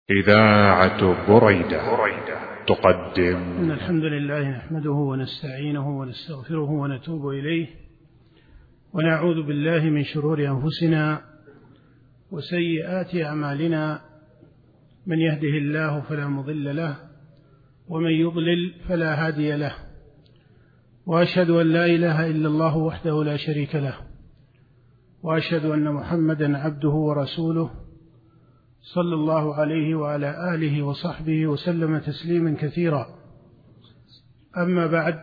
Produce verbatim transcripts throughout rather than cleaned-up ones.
إذاعة بريدة تقدم. إن الحمد لله نحمده ونستعينه ونستغفره ونتوب إليه ونعوذ بالله من شرور أنفسنا وسيئات أعمالنا، من يهده الله فلا مضل له ومن يضلل فلا هادي له، وأشهد أن لا إله إلا الله وحده لا شريك له، وأشهد أن محمدا عبده ورسوله صلى الله عليه وعلى آله وصحبه وسلم تسليما كثيرا. أما بعد،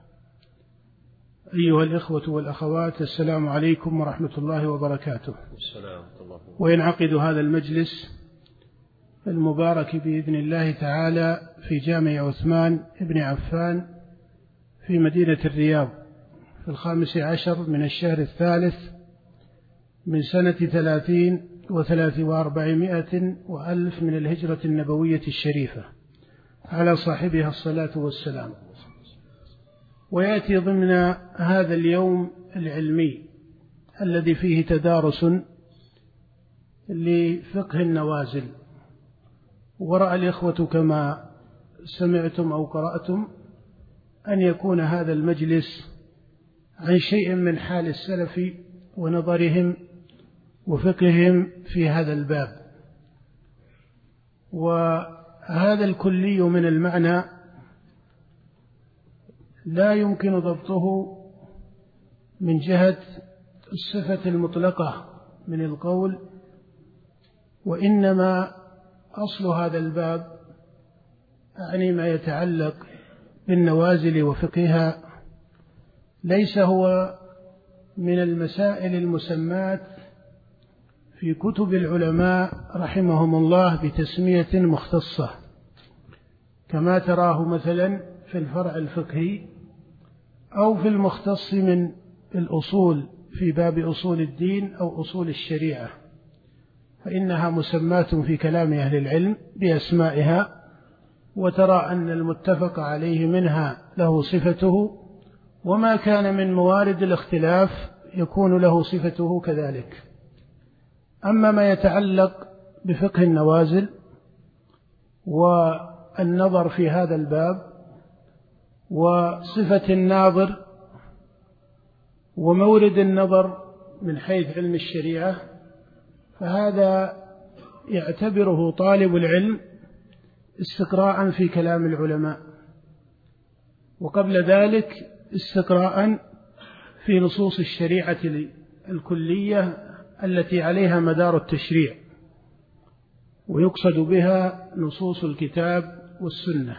أيها الإخوة والأخوات، السلام عليكم ورحمة الله وبركاته. وينعقد هذا المجلس المبارك بإذن الله تعالى في جامع عثمان بن عفان في مدينة الرياض في الخامس عشر من الشهر الثالث من سنة ثلاثين وثلاث وأربعمائة وألف من الهجرة النبوية الشريفة، على صاحبها الصلاة والسلام. ويأتي ضمن هذا اليوم العلمي الذي فيه تدارس لفقه النوازل، ورأى الإخوة كما سمعتم أو قرأتم أن يكون هذا المجلس عن شيء من حال السلف ونظرهم وفقههم في هذا الباب. وهذا الكلي من المعنى لا يمكن ضبطه من جهة الصفة المطلقة من القول، وإنما أصل هذا الباب يعني ما يتعلق بالنوازل وفقهها ليس هو من المسائل المسمات في كتب العلماء رحمهم الله بتسمية مختصة، كما تراه مثلا في الفرع الفقهي أو في المختص من الأصول في باب أصول الدين أو أصول الشريعة، فإنها مسمات في كلام أهل العلم بأسمائها، وترى أن المتفق عليه منها له صفته، وما كان من موارد الاختلاف يكون له صفته كذلك. أما ما يتعلق بفقه النوازل والنظر في هذا الباب وصفة الناظر ومورد النظر من حيث علم الشريعة، فهذا يعتبره طالب العلم استقراء في كلام العلماء، وقبل ذلك استقراء في نصوص الشريعة الكلية التي عليها مدار التشريع، ويقصد بها نصوص الكتاب والسنة.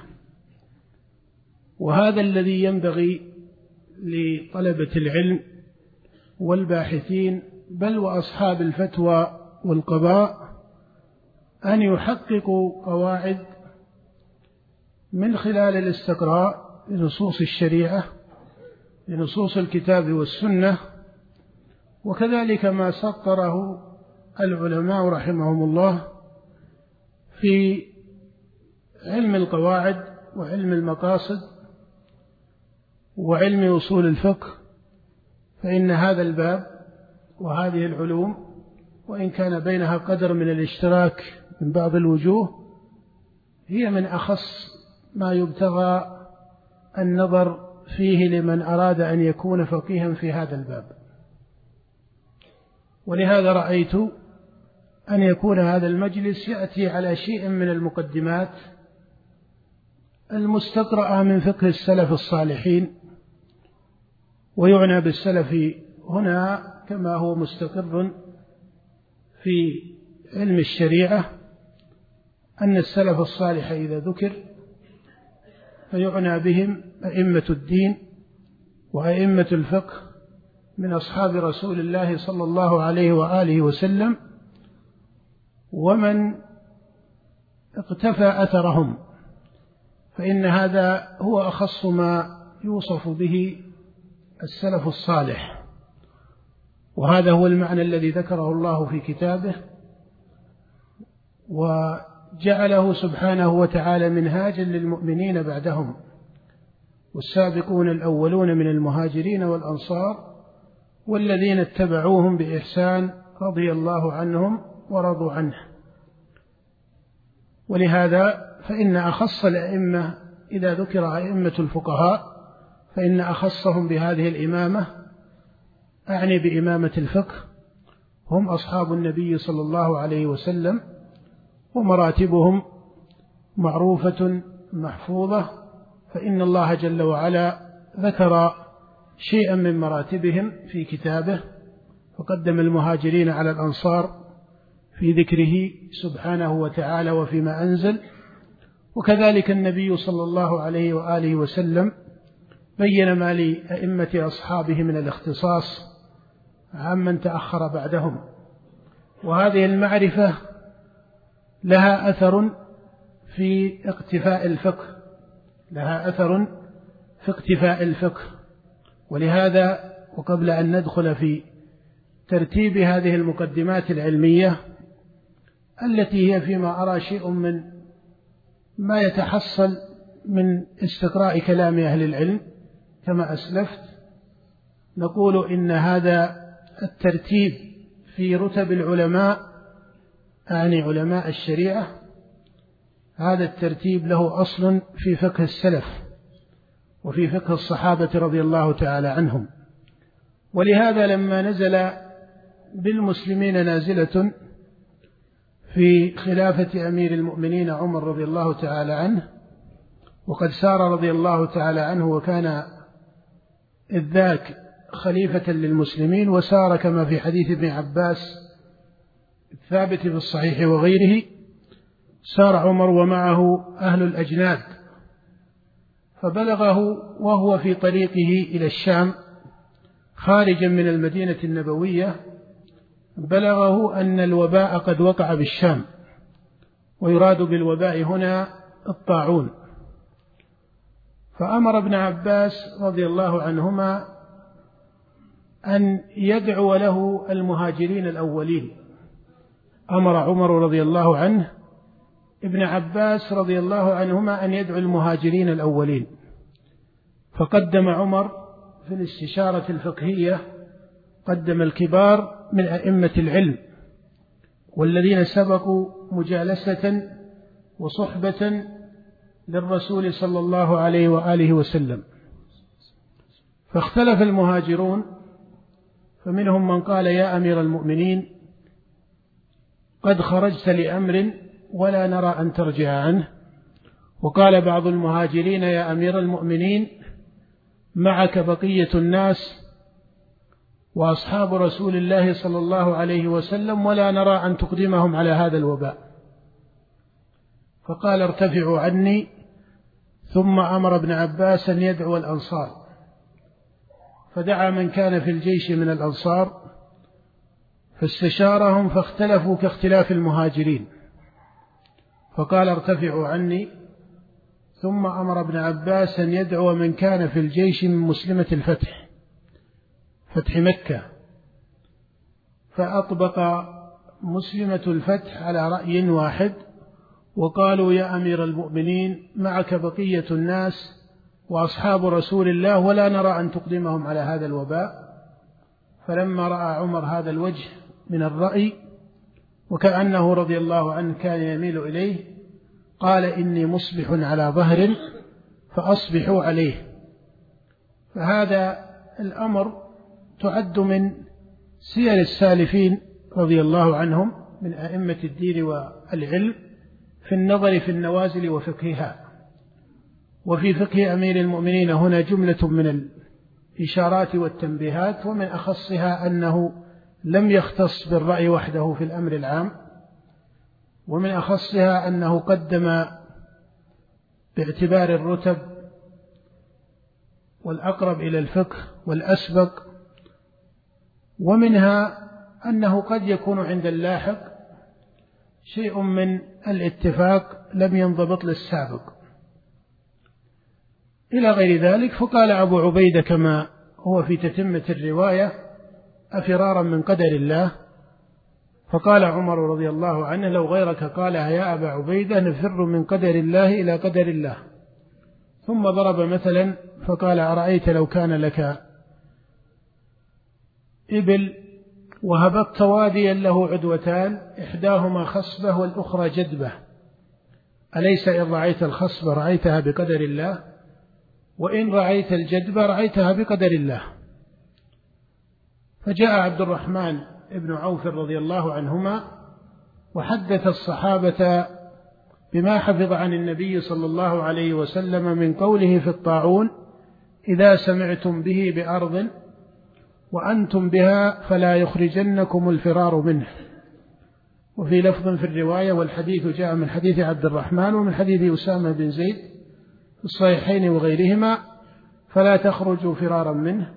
وهذا الذي ينبغي لطلبة العلم والباحثين بل وأصحاب الفتوى والقضاء أن يحققوا قواعد من خلال الاستقراء لنصوص الشريعة لنصوص الكتاب والسنة، وكذلك ما سطره العلماء رحمهم الله في علم القواعد وعلم المقاصد وعلم أصول الفقه. فإن هذا الباب وهذه العلوم وإن كان بينها قدر من الاشتراك من بعض الوجوه، هي من أخص ما يبتغى النظر فيه لمن أراد أن يكون فقيها في هذا الباب. ولهذا رأيت أن يكون هذا المجلس يأتي على شيء من المقدمات المستقرأة من فقه السلف الصالحين. ويعنى بالسلف هنا كما هو مستقر في علم الشريعة أن السلف الصالح إذا ذكر فيعنى بهم أئمة الدين وأئمة الفقه من أصحاب رسول الله صلى الله عليه وآله وسلم، ومن اقتفى أثرهم، فإن هذا هو أخص ما يوصف به السلف الصالح. وهذا هو المعنى الذي ذكره الله في كتابه، وجعله سبحانه وتعالى منهاجا للمؤمنين بعدهم، والسابقون الأولون من المهاجرين والأنصار والذين اتبعوهم بإحسان رضي الله عنهم ورضوا عنه. ولهذا فإن أخص الأئمة إذا ذكر أئمة الفقهاء فإن أخصهم بهذه الإمامة، أعني بإمامة الفقه، هم أصحاب النبي صلى الله عليه وسلم، ومراتبهم معروفة محفوظة، فإن الله جل وعلا ذكر شيئا من مراتبهم في كتابه، فقدم المهاجرين على الأنصار في ذكره سبحانه وتعالى وفيما أنزل، وكذلك النبي صلى الله عليه وآله وسلم بين ما لأئمة أصحابه من الاختصاص عمن تأخر بعدهم. وهذه المعرفة لها أثر في اقتفاء الفقه لها أثر في اقتفاء الفقه ولهذا وقبل أن ندخل في ترتيب هذه المقدمات العلمية التي هي فيما أرى شيء من ما يتحصل من استقراء كلام أهل العلم كما أسلفت، نقول إن هذا الترتيب في رتب العلماء، أعني علماء الشريعة، هذا الترتيب له أصل في فقه السلف وفي فقه الصحابة رضي الله تعالى عنهم. ولهذا لما نزل بالمسلمين نازلة في خلافة أمير المؤمنين عمر رضي الله تعالى عنه، وقد سار رضي الله تعالى عنه وكان إذ ذاك خليفة للمسلمين، وسار كما في حديث ابن عباس الثابت في الصحيح وغيره، سار عمر ومعه أهل الأجناد، فبلغه وهو في طريقه إلى الشام خارجا من المدينة النبوية، بلغه أن الوباء قد وقع بالشام، ويراد بالوباء هنا الطاعون، فأمر ابن عباس رضي الله عنهما أن يدعو له المهاجرين الأولين. أمر عمر رضي الله عنه ابن عباس رضي الله عنهما أن يدعو المهاجرين الأولين، فقدم عمر في الاستشارة الفقهية قدم الكبار من أئمة العلم والذين سبقوا مجالسة وصحبة للرسول صلى الله عليه وآله وسلم، فاختلف المهاجرون، فمنهم من قال يا أمير المؤمنين قد خرجت لأمر ولا نرى أن ترجع عنه، وقال بعض المهاجرين يا أمير المؤمنين معك بقية الناس وأصحاب رسول الله صلى الله عليه وسلم ولا نرى أن تقدمهم على هذا الوباء، فقال ارتفعوا عني، ثم أمر ابن عباس أن يدعو الأنصار، فدعا من كان في الجيش من الأنصار فاستشارهم فاختلفوا كاختلاف المهاجرين، فقال ارتفعوا عني، ثم أمر ابن عباس أن يدعو من كان في الجيش من مسلمة الفتح فتح مكة، فأطبق مسلمة الفتح على رأي واحد، وقالوا يا أمير المؤمنين معك بقية الناس وأصحاب رسول الله ولا نرى أن تقدمهم على هذا الوباء. فلما رأى عمر هذا الوجه من الرأي وكأنه رضي الله عنه كان يميل إليه، قال إني مصبح على ظهر فأصبحوا عليه. فهذا الأمر تعد من سير السالفين رضي الله عنهم من أئمة الدين والعلم في النظر في النوازل وفقهها. وفي فقه أمير المؤمنين هنا جملة من الإشارات والتنبيهات، ومن أخصها أنه لم يختص بالرأي وحده في الأمر العام، ومن أخصها أنه قدم باعتبار الرتب والأقرب إلى الفقه والأسبق، ومنها أنه قد يكون عند اللاحق شيء من الاتفاق لم ينضبط للسابق إلى غير ذلك. فقال أبو عبيدة كما هو في تتمة الرواية أفرارا من قدر الله، فقال عمر رضي الله عنه لو غيرك قالها يا أبا عبيدة نفر من قدر الله إلى قدر الله. ثم ضرب مثلا فقال أرأيت لو كان لك إبل وهبطت واديا له عدوتان إحداهما خصبة والأخرى جدبة، أليس إن رعيت الخصب رعيتها بقدر الله، وإن رعيت الجدب رعيتها بقدر الله. فجاء عبد الرحمن بن عوف رضي الله عنهما وحدث الصحابة بما حفظ عن النبي صلى الله عليه وسلم من قوله في الطاعون: إذا سمعتم به بأرض وأنتم بها فلا يخرجنكم الفرار منه. وفي لفظ في الرواية: والحديث جاء من حديث عبد الرحمن ومن حديث أسامة بن زيد في الصحيحين وغيرهما: فلا تخرجوا فرارا منه،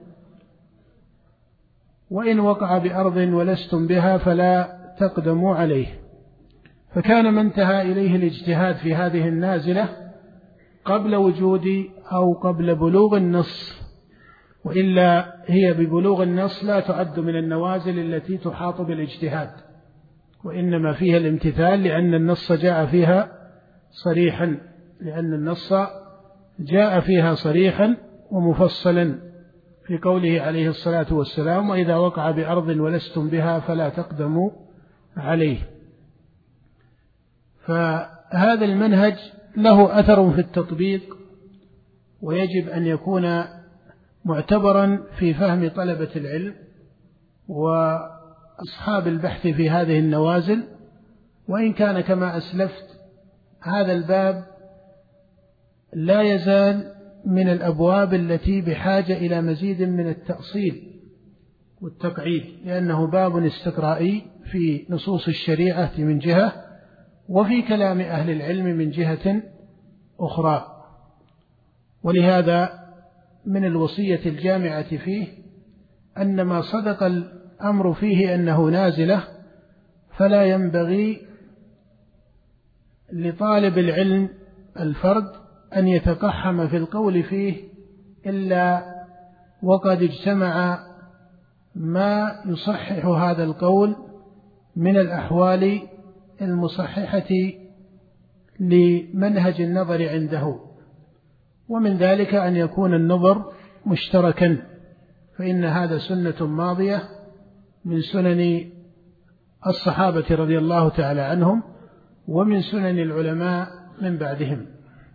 وإن وقع بأرض ولستم بها فلا تقدموا عليه. فكان ما انتهى إليه الاجتهاد في هذه النازلة قبل وجود أو قبل بلوغ النص، وإلا هي ببلوغ النص لا تعد من النوازل التي تحاط بالاجتهاد، وإنما فيها الامتثال لأن النص جاء فيها صريحا لأن النص جاء فيها صريحا ومفصلا في قوله عليه الصلاة والسلام: وإذا وقع بأرض ولستم بها فلا تقدموا عليه. فهذا المنهج له أثر في التطبيق، ويجب أن يكون معتبرا في فهم طلبة العلم وأصحاب البحث في هذه النوازل. وإن كان كما أسلفت هذا الباب لا يزال من الأبواب التي بحاجة إلى مزيد من التأصيل والتقعيد، لأنه باب استقرائي في نصوص الشريعة من جهة، وفي كلام أهل العلم من جهة أخرى. ولهذا من الوصية الجامعة فيه أن ما صدق الأمر فيه أنه نازلة فلا ينبغي لطالب العلم الفرد أن يتقحم في القول فيه إلا وقد اجتمع ما يصحح هذا القول من الأحوال المصححة لمنهج النظر عنده. ومن ذلك أن يكون النظر مشتركا، فإن هذا سنة ماضية من سنن الصحابة رضي الله تعالى عنهم ومن سنن العلماء من بعدهم.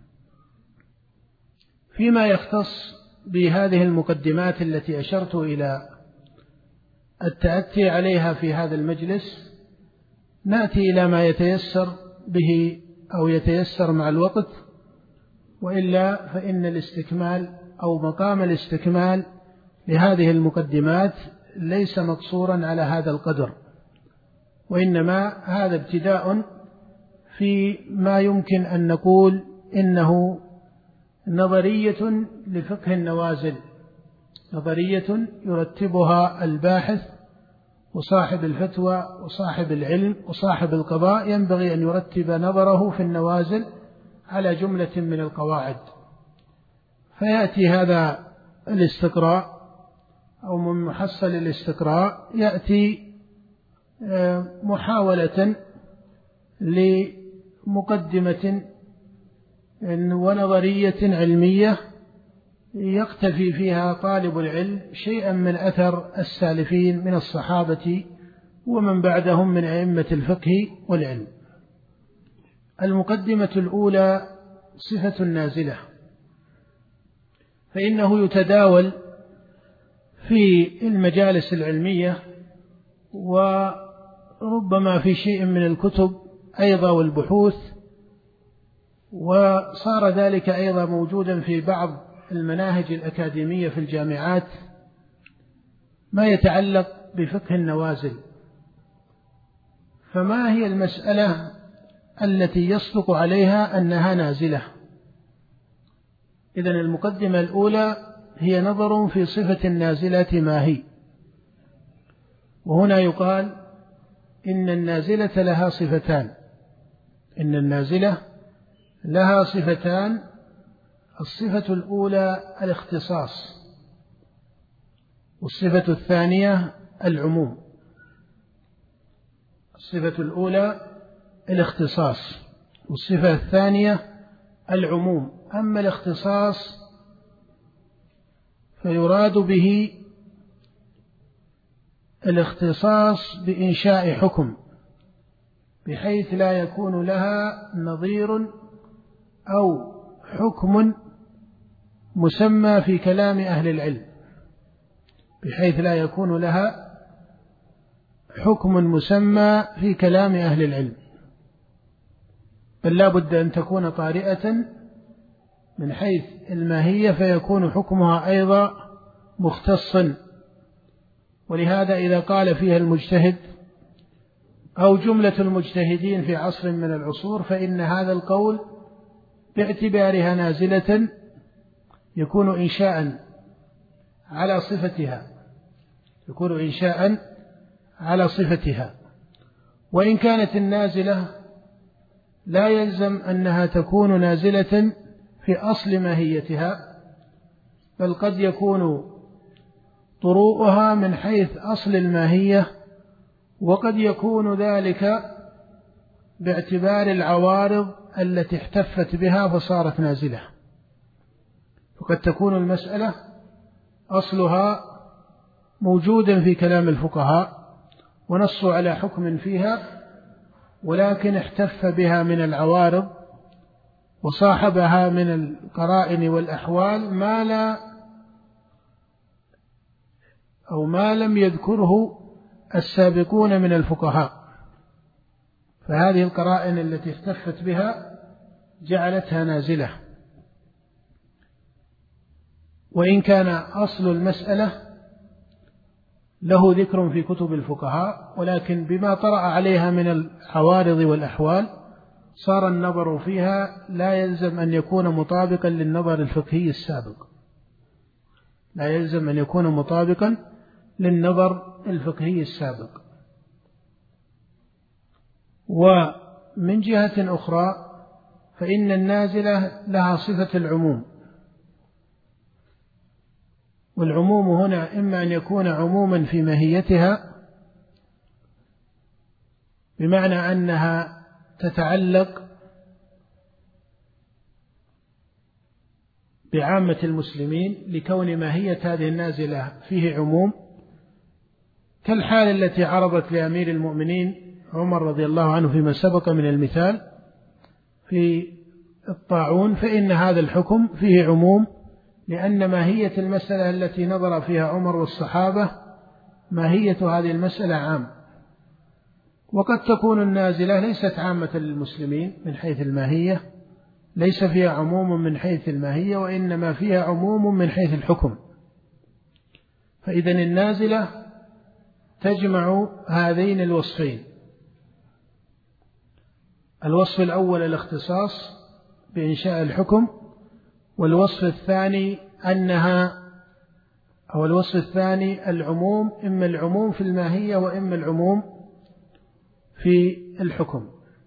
فيما يختص بهذه المقدمات التي أشرت إلى التأتي عليها في هذا المجلس، نأتي إلى ما يتيسر به أو يتيسر مع الوقت، وإلا فإن الاستكمال أو مقام الاستكمال لهذه المقدمات ليس مقصورا على هذا القدر، وإنما هذا ابتداء في ما يمكن أن نقول إنه نظرية لفقه النوازل، نظرية يرتبها الباحث وصاحب الفتوى وصاحب العلم وصاحب القضاء، ينبغي أن يرتب نظره في النوازل على جملة من القواعد. فيأتي هذا الاستقراء أو من محصل الاستقراء يأتي محاولة لمقدمة ونظرية علمية يقتفي فيها طالب العلم شيئا من أثر السالفين من الصحابة ومن بعدهم من أئمة الفقه والعلم. المقدمة الأولى صفة النازلة، فإنه يتداول في المجالس العلمية وربما في شيء من الكتب أيضا والبحوث، وصار ذلك أيضا موجودا في بعض المناهج الأكاديمية في الجامعات، ما يتعلق بفقه النوازل. فما هي المسألة التي يصدق عليها أنها نازلة؟ إذن المقدمة الأولى هي نظر في صفة النازلة ما هي. وهنا يقال إن النازلة لها صفتان، إن النازلة لها صفتان. الصفة الأولى الاختصاص، والصفة الثانية العموم. الصفة الأولى الاختصاص، والصفة الثانية العموم. أما الاختصاص فيراد به الاختصاص بإنشاء حكم بحيث لا يكون لها نظير أو حكم مسمى في كلام أهل العلم، بحيث لا يكون لها حكم مسمى في كلام أهل العلم، بل لا بد أن تكون طارئة من حيث الماهية فيكون حكمها أيضا مختصا. ولهذا إذا قال فيها المجتهد أو جملة المجتهدين في عصر من العصور فإن هذا القول باعتبارها نازلة يكون إنشاء على صفتها يكون إنشاء على صفتها وإن كانت النازلة لا يلزم أنها تكون نازلة في أصل ماهيتها، بل قد يكون طروؤها من حيث أصل الماهية، وقد يكون ذلك باعتبار العوارض التي احتفت بها فصارت نازلة. فقد تكون المسألة أصلها موجودا في كلام الفقهاء ونصوا على حكم فيها، ولكن احتف بها من العوارض وصاحبها من القرائن والأحوال ما لا أو ما لم يذكره السابقون من الفقهاء، فهذه القرائن التي احتفت بها جعلتها نازلة. وإن كان أصل المسألة له ذكر في كتب الفقهاء، ولكن بما طرأ عليها من العوارض والأحوال صار النظر فيها لا يلزم أن يكون مطابقا للنظر الفقهي السابق لا يلزم أن يكون مطابقا للنظر الفقهي السابق. ومن جهة أخرى فإن النازلة لها صفة العموم، والعموم هنا إما أن يكون عموما في ماهيتها بمعنى أنها تتعلق بعامة المسلمين لكون ماهية هذه النازلة فيه عموم، كالحالة التي عرضت لأمير المؤمنين عمر رضي الله عنه فيما سبق من المثال في الطاعون، فإن هذا الحكم فيه عموم لأن ماهية المسألة التي نظر فيها عمر والصحابة ماهية هذه المسألة عام. وقد تكون النازلة ليست عامة للمسلمين من حيث الماهية، ليس فيها عموم من حيث الماهية، وإنما فيها عموم من حيث الحكم. فإذن النازلة تجمع هذين الوصفين: الوصف الأول الاختصاص بإنشاء الحكم، والوصف الثاني أنها أو الوصف الثاني العموم، إما العموم في الماهية وإما العموم في الحكم.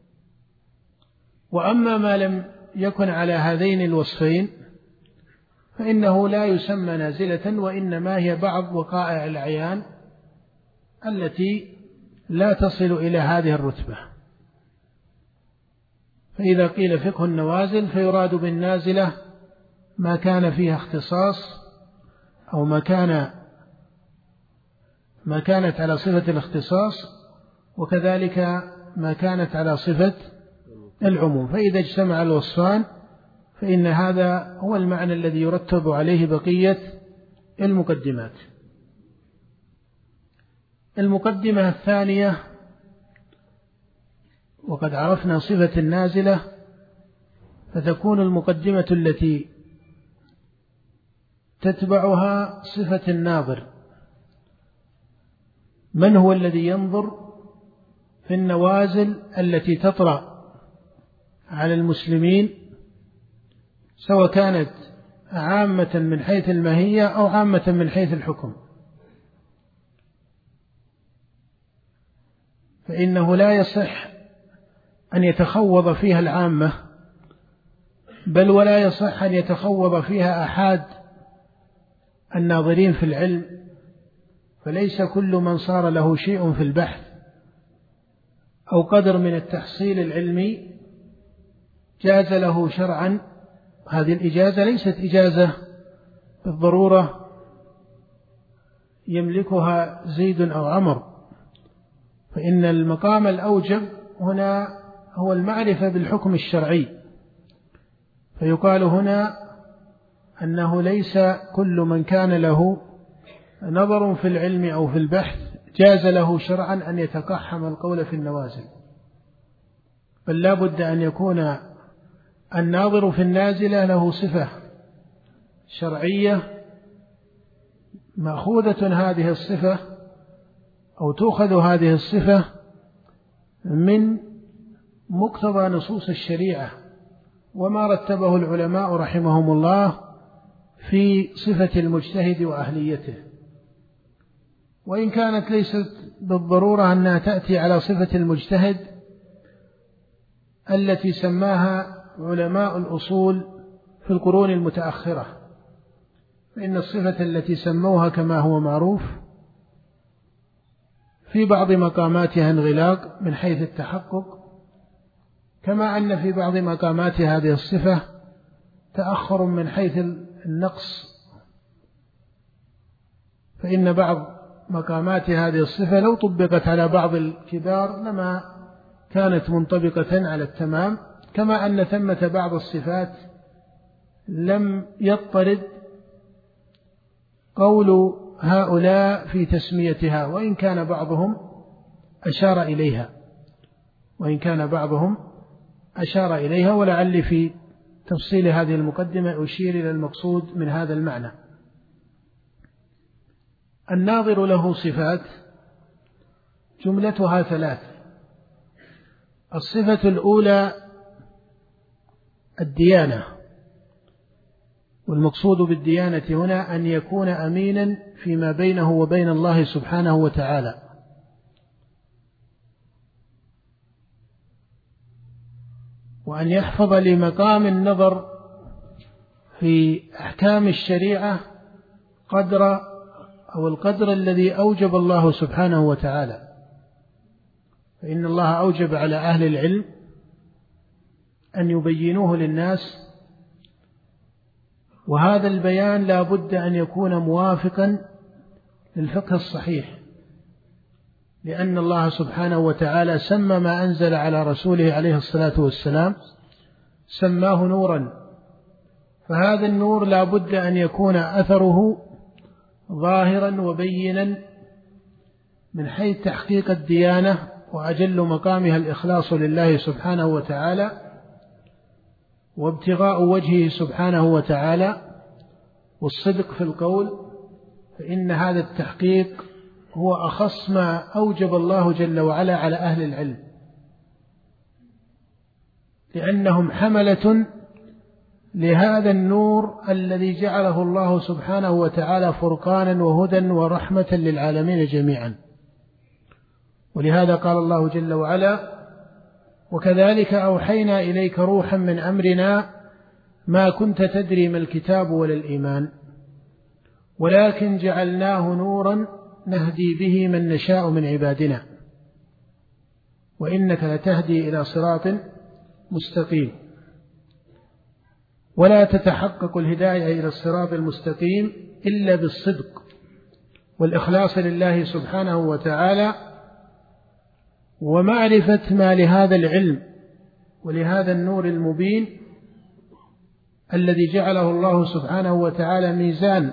وأما ما لم يكن على هذين الوصفين فإنه لا يسمى نازلة، وإنما هي بعض وقائع الأعيان التي لا تصل إلى هذه الرتبة. فإذا قيل فقه النوازل فيراد بالنازلة ما كان فيها اختصاص أو ما كان ما كانت على صفة الاختصاص، وكذلك ما كانت على صفة العموم. فإذا اجتمع الوصفان فإن هذا هو المعنى الذي يرتب عليه بقية المقدمات. المقدمة الثانية: وقد عرفنا صفة النازلة، فتكون المقدمة التي تتبعها صفة الناظر. من هو الذي ينظر في النوازل التي تطرأ على المسلمين، سواء كانت عامة من حيث الماهية أو عامة من حيث الحكم؟ فإنه لا يصح أن يتخوض فيها العامة، بل ولا يصح أن يتخوض فيها أحد الناظرين في العلم، فليس كل من صار له شيء في البحث أو قدر من التحصيل العلمي جاز له شرعا. هذه الإجازة ليست إجازة بالضرورة يملكها زيد أو عمر، فإن المقام الأوجب هنا هو المعرفة بالحكم الشرعي، فيقال هنا أنه ليس كل من كان له نظر في العلم أو في البحث جاز له شرعا أن يتقحم القول في النوازل، بل لا بد أن يكون الناظر في النازلة له صفة شرعية مأخوذة هذه الصفة أو تؤخذ هذه الصفة من مقتضى نصوص الشريعة وما رتبه العلماء رحمهم الله في صفة المجتهد وأهليته، وإن كانت ليست بالضرورة أنها تأتي على صفة المجتهد التي سماها علماء الأصول في القرون المتأخرة، فإن الصفة التي سموها كما هو معروف في بعض مقاماتها انغلاق من حيث التحقق، كما أن في بعض مقامات هذه الصفة تأخر من حيث النقص، فإن بعض مقامات هذه الصفة لو طبقت على بعض الكبار لما كانت منطبقة على التمام، كما أن ثمة بعض الصفات لم يضطرد قول هؤلاء في تسميتها وإن كان بعضهم أشار إليها وإن كان بعضهم أشار إليها ولعل في تفصيل هذه المقدمة أشير إلى المقصود من هذا المعنى. الناظر له صفات جملتها ثلاث: الصفة الأولى الديانة، والمقصود بالديانة هنا أن يكون أمينا فيما بينه وبين الله سبحانه وتعالى، وأن يحفظ لمقام النظر في أحكام الشريعة قدر أو القدر الذي أوجب الله سبحانه وتعالى، فإن الله أوجب على أهل العلم أن يبينوه للناس، وهذا البيان لا بد أن يكون موافقا للفقه الصحيح، لأن الله سبحانه وتعالى سمى ما أنزل على رسوله عليه الصلاة والسلام سماه نورا، فهذا النور لا بد أن يكون أثره ظاهرا وبينا من حيث تحقيق الديانة وأجل مقامها الإخلاص لله سبحانه وتعالى وابتغاء وجهه سبحانه وتعالى والصدق في القول، فإن هذا التحقيق هو أخص ما أوجب الله جل وعلا على أهل العلم، لأنهم حملة لهذا النور الذي جعله الله سبحانه وتعالى فرقانا وهدى ورحمة للعالمين جميعا. ولهذا قال الله جل وعلا: وكذلك أوحينا إليك روحا من أمرنا ما كنت تدري ما الكتاب ولا الإيمان ولكن جعلناه نورا نهدي به من نشاء من عبادنا وإنك لتهدي إلى صراط مستقيم. ولا تتحقق الهداية إلى الصراط المستقيم إلا بالصدق والإخلاص لله سبحانه وتعالى ومعرفة ما لهذا العلم ولهذا النور المبين الذي جعله الله سبحانه وتعالى ميزان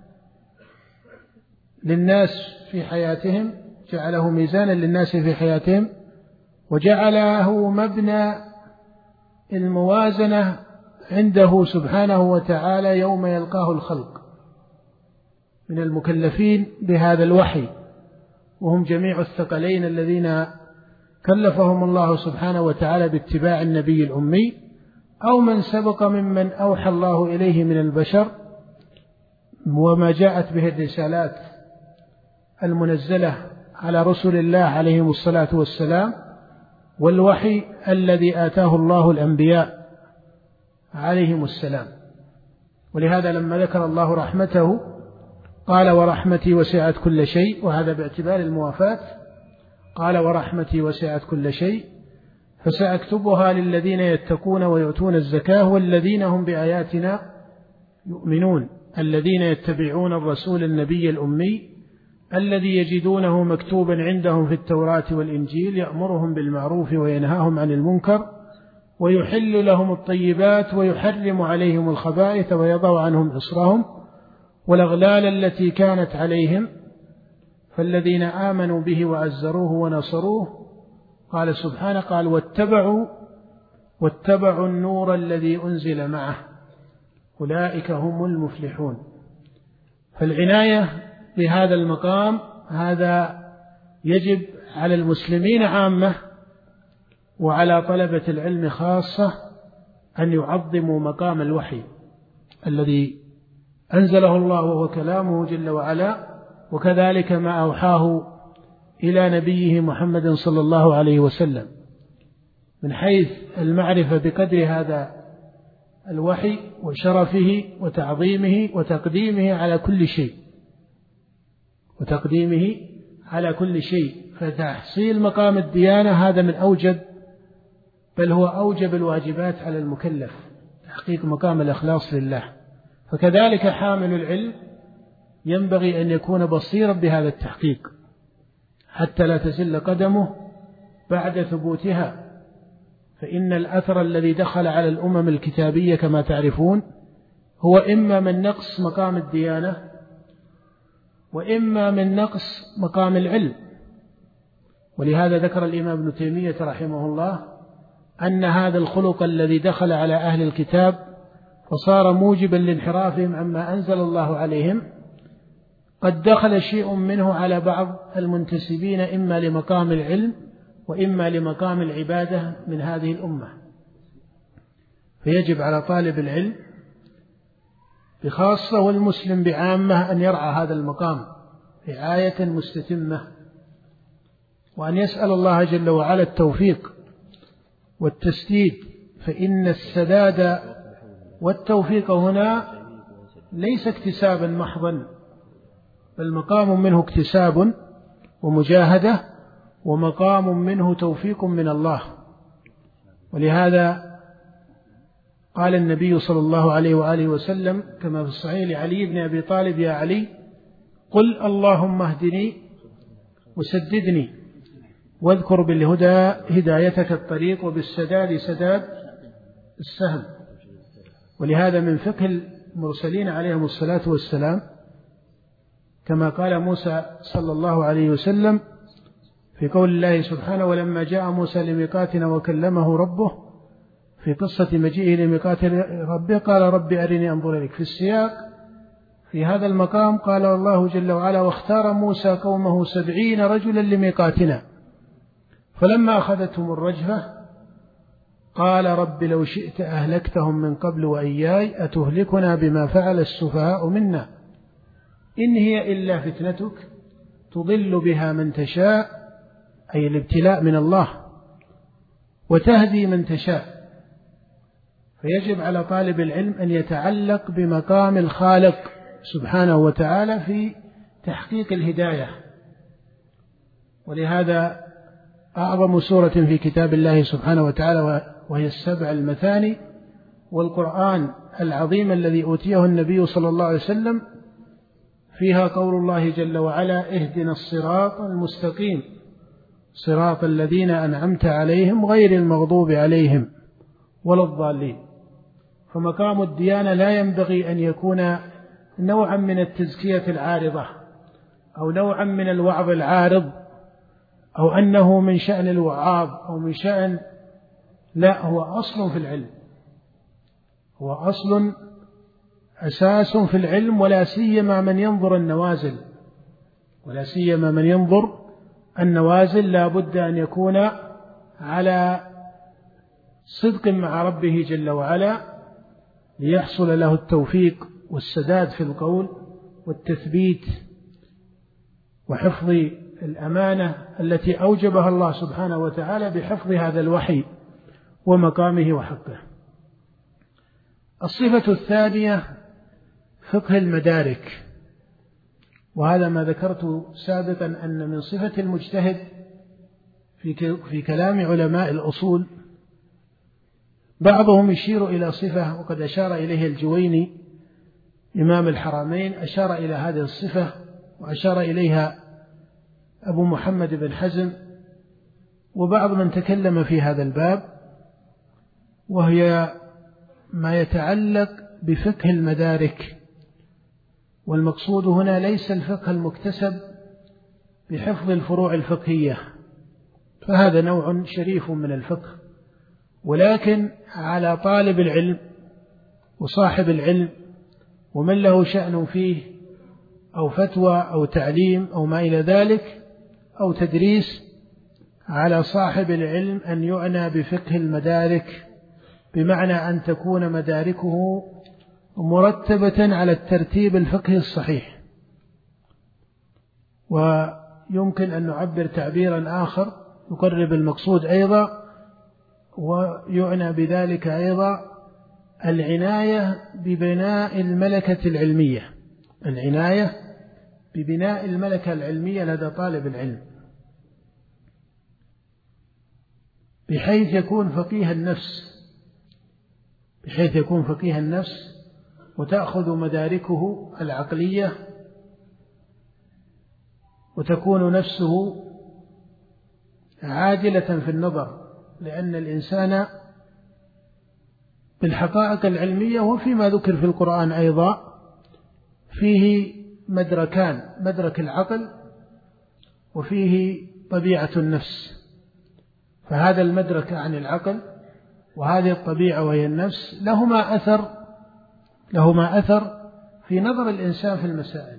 للناس في حياتهم، جعله ميزانا للناس في حياتهم وجعله مبنى الموازنة عنده سبحانه وتعالى يوم يلقاه الخلق من المكلفين بهذا الوحي، وهم جميع الثقلين الذين كلفهم الله سبحانه وتعالى باتباع النبي الأمي أو من سبق ممن أوحى الله إليه من البشر وما جاءت به الرسالات المنزلة على رسل الله عليهم الصلاة والسلام، والوحي الذي آتاه الله الأنبياء عليهم السلام. ولهذا لما ذكر الله رحمته قال: ورحمتي وسعت كل شيء، وهذا باعتبار الموافاة، قال: ورحمتي وسعت كل شيء فسأكتبها للذين يتقون ويؤتون الزكاة والذين هم بآياتنا يؤمنون، الذين يتبعون الرسول النبي الأمي الذي يجدونه مكتوبا عندهم في التوراة والإنجيل يأمرهم بالمعروف وينهاهم عن المنكر ويحل لهم الطيبات ويحرم عليهم الخبائث ويضع عنهم إصرهم والأغلال التي كانت عليهم فالذين آمنوا به وعزروه ونصروه. قال سبحانه قال واتبعوا واتبعوا النور الذي أنزل معه أولئك هم المفلحون. فالعناية بهذا المقام هذا يجب على المسلمين عامة وعلى طلبة العلم خاصة أن يعظموا مقام الوحي الذي أنزله الله وهو كلامه جل وعلا، وكذلك ما أوحاه إلى نبيه محمد صلى الله عليه وسلم من حيث المعرفة بقدر هذا الوحي وشرفه وتعظيمه وتقديمه على كل شيء وتقديمه على كل شيء. فتحصيل مقام الديانة هذا من أوجب بل هو أوجب الواجبات على المكلف، تحقيق مقام الإخلاص لله. فكذلك حامل العلم ينبغي أن يكون بصيرا بهذا التحقيق حتى لا تزل قدمه بعد ثبوتها. فإن الأثر الذي دخل على الأمم الكتابية كما تعرفون هو إما من نقص مقام الديانة وإما من نقص مقام العلم. ولهذا ذكر الإمام ابن تيمية رحمه الله أن هذا الخلق الذي دخل على أهل الكتاب فصار موجبا لانحرافهم عما أنزل الله عليهم قد دخل شيء منه على بعض المنتسبين إما لمقام العلم وإما لمقام العبادة من هذه الأمة. فيجب على طالب العلم بخاصة والمسلم بعامة أن يرعى هذا المقام رعاية مستتمة، وأن يسأل الله جل وعلا التوفيق والتسديد. فإن السداد والتوفيق هنا ليس اكتسابا محضا، بل مقام منه اكتساب ومجاهدة، ومقام منه توفيق من الله. ولهذا قال النبي صلى الله عليه وآله وسلم كما في الصحيح لعلي بن أبي طالب يا علي قل اللهم اهدني وسددني واذكر بالهدى هدايتك الطريق وبالسداد سداد السهم. ولهذا من فقه المرسلين عليهم الصلاة والسلام كما قال موسى صلى الله عليه وسلم في قول الله سبحانه ولما جاء موسى لميقاتنا وكلمه ربه في قصة مجيئه لميقات ربه قال رب أرني أنظر إليك. في السياق في هذا المقام قال الله جل وعلا واختار موسى قومه سبعين رجلا لميقاتنا فلما أخذتهم الرجفة قال رب لو شئت أهلكتهم من قبل وإياي أتهلكنا بما فعل السفهاء منا إن هي إلا فتنتك تضل بها من تشاء، أي الابتلاء من الله، وتهدي من تشاء. فيجب على طالب العلم أن يتعلق بمقام الخالق سبحانه وتعالى في تحقيق الهداية. ولهذا أعظم سورة في كتاب الله سبحانه وتعالى وهي السبع المثاني والقرآن العظيم الذي أوتيه النبي صلى الله عليه وسلم فيها قول الله جل وعلا اهدنا الصراط المستقيم صراط الذين أنعمت عليهم غير المغضوب عليهم ولا الضالين. فمقام الديانة لا ينبغي أن يكون نوعا من التزكية العارضة أو نوعا من الوعظ العارض أو أنه من شأن الوعاظ أو من شأن، لا، هو أصل في العلم، هو أصل أساس في العلم، ولا سيما من ينظر النوازل ولا سيما من ينظر النوازل لا بد أن يكون على صدق مع ربه جل وعلا ليحصل له التوفيق والسداد في القول والتثبيت وحفظ الأمانة التي أوجبها الله سبحانه وتعالى بحفظ هذا الوحي ومقامه وحقه. الصفة الثانية فقه المدارك، وهذا ما ذكرت سابقا أن من صفة المجتهد في في كلام علماء الأصول بعضهم يشير إلى صفة، وقد أشار إليه الجويني إمام الحرمين، أشار إلى هذه الصفة وأشار إليها أبو محمد بن حزم وبعض من تكلم في هذا الباب، وهي ما يتعلق بفقه المدارك. والمقصود هنا ليس الفقه المكتسب بحفظ الفروع الفقهية، فهذا نوع شريف من الفقه، ولكن على طالب العلم وصاحب العلم ومن له شأن فيه أو فتوى أو تعليم أو ما إلى ذلك أو تدريس، على صاحب العلم أن يعنى بفقه المدارك، بمعنى أن تكون مداركه مرتبة على الترتيب الفقهي الصحيح. ويمكن أن نعبر تعبيرا آخر يقرب المقصود أيضا، ويعنى بذلك أيضا العناية ببناء الملكة العلمية، العناية ببناء الملكة العلمية لدى طالب العلم، بحيث يكون فقيه النفس بحيث يكون فقيه النفس وتأخذ مداركه العقلية، وتكون نفسه عادلة في النظر، لأن الإنسان بالحقائق العلمية وفيما ذكر في القرآن أيضا فيه مدركان، مدرك العقل وفيه طبيعة النفس. فهذا المدرك عن العقل وهذه الطبيعة وهي النفس لهما أثر لهما أثر في نظر الإنسان في المسائل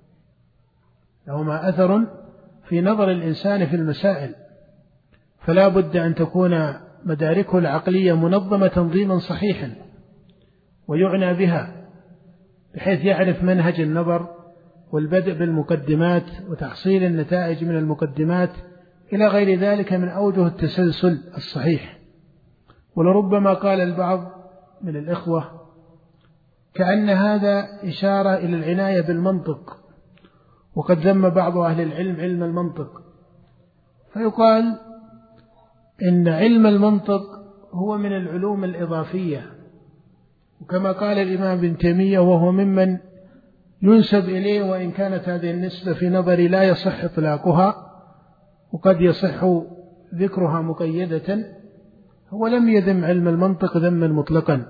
لهما أثر في نظر الإنسان في المسائل فلا بد أن تكون مداركه العقلية منظمة تنظيما صحيحا ويعنى بها، بحيث يعرف منهج النظر والبدء بالمقدمات وتحصيل النتائج من المقدمات إلى غير ذلك من أوجه التسلسل الصحيح. ولربما قال البعض من الإخوة كأن هذا إشارة إلى العناية بالمنطق، وقد ذم بعض أهل العلم علم المنطق، فيقال إن علم المنطق هو من العلوم الإضافية، وكما قال الإمام ابن تيمية وهو ممن ينسب إليه، وإن كانت هذه النسبة في نظري لا يصح إطلاقها وقد يصح ذكرها مقيدة، هو لم يذم علم المنطق ذما مطلقا،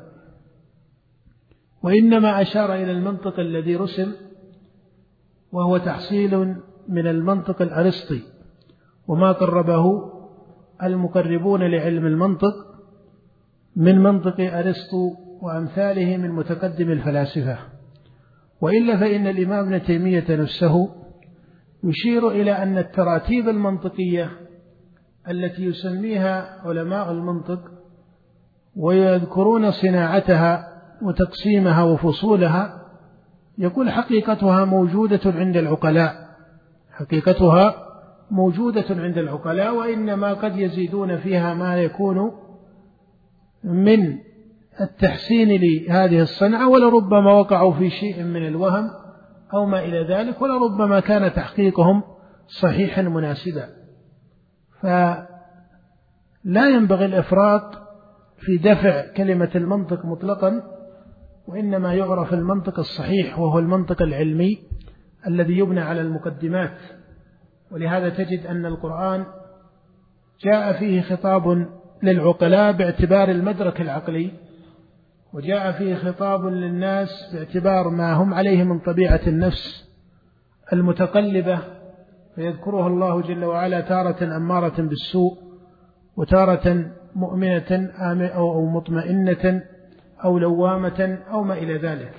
وإنما أشار إلى المنطق الذي رسم، وهو تحصيل من المنطق الأرسطي وما قربه المقربون لعلم المنطق من منطق أرسطو وأمثاله من متقدم الفلاسفة. وإلا فإن الإمام ابن تيمية نفسه يشير إلى أن التراتيب المنطقية التي يسميها علماء المنطق ويذكرون صناعتها وتقسيمها وفصولها، يقول حقيقتها موجودة عند العقلاء حقيقتها موجودة عند العقلاء وإنما قد يزيدون فيها ما يكون من التحسين لهذه الصنعة، ولربما وقعوا في شيء من الوهم أو ما إلى ذلك، ولربما كان تحقيقهم صحيحا مناسبا. فلا ينبغي الإفراط في دفع كلمة المنطق مطلقا، وإنما يعرف المنطق الصحيح وهو المنطق العلمي الذي يبنى على المقدمات. ولهذا تجد أن القرآن جاء فيه خطاب للعقلاء باعتبار المدرك العقلي، وجاء فيه خطاب للناس باعتبار ما هم عليه من طبيعة النفس المتقلبة، فيذكرها الله جل وعلا تارة أمارة بالسوء وتارة مؤمنة أو مطمئنة أو لوامة أو ما إلى ذلك.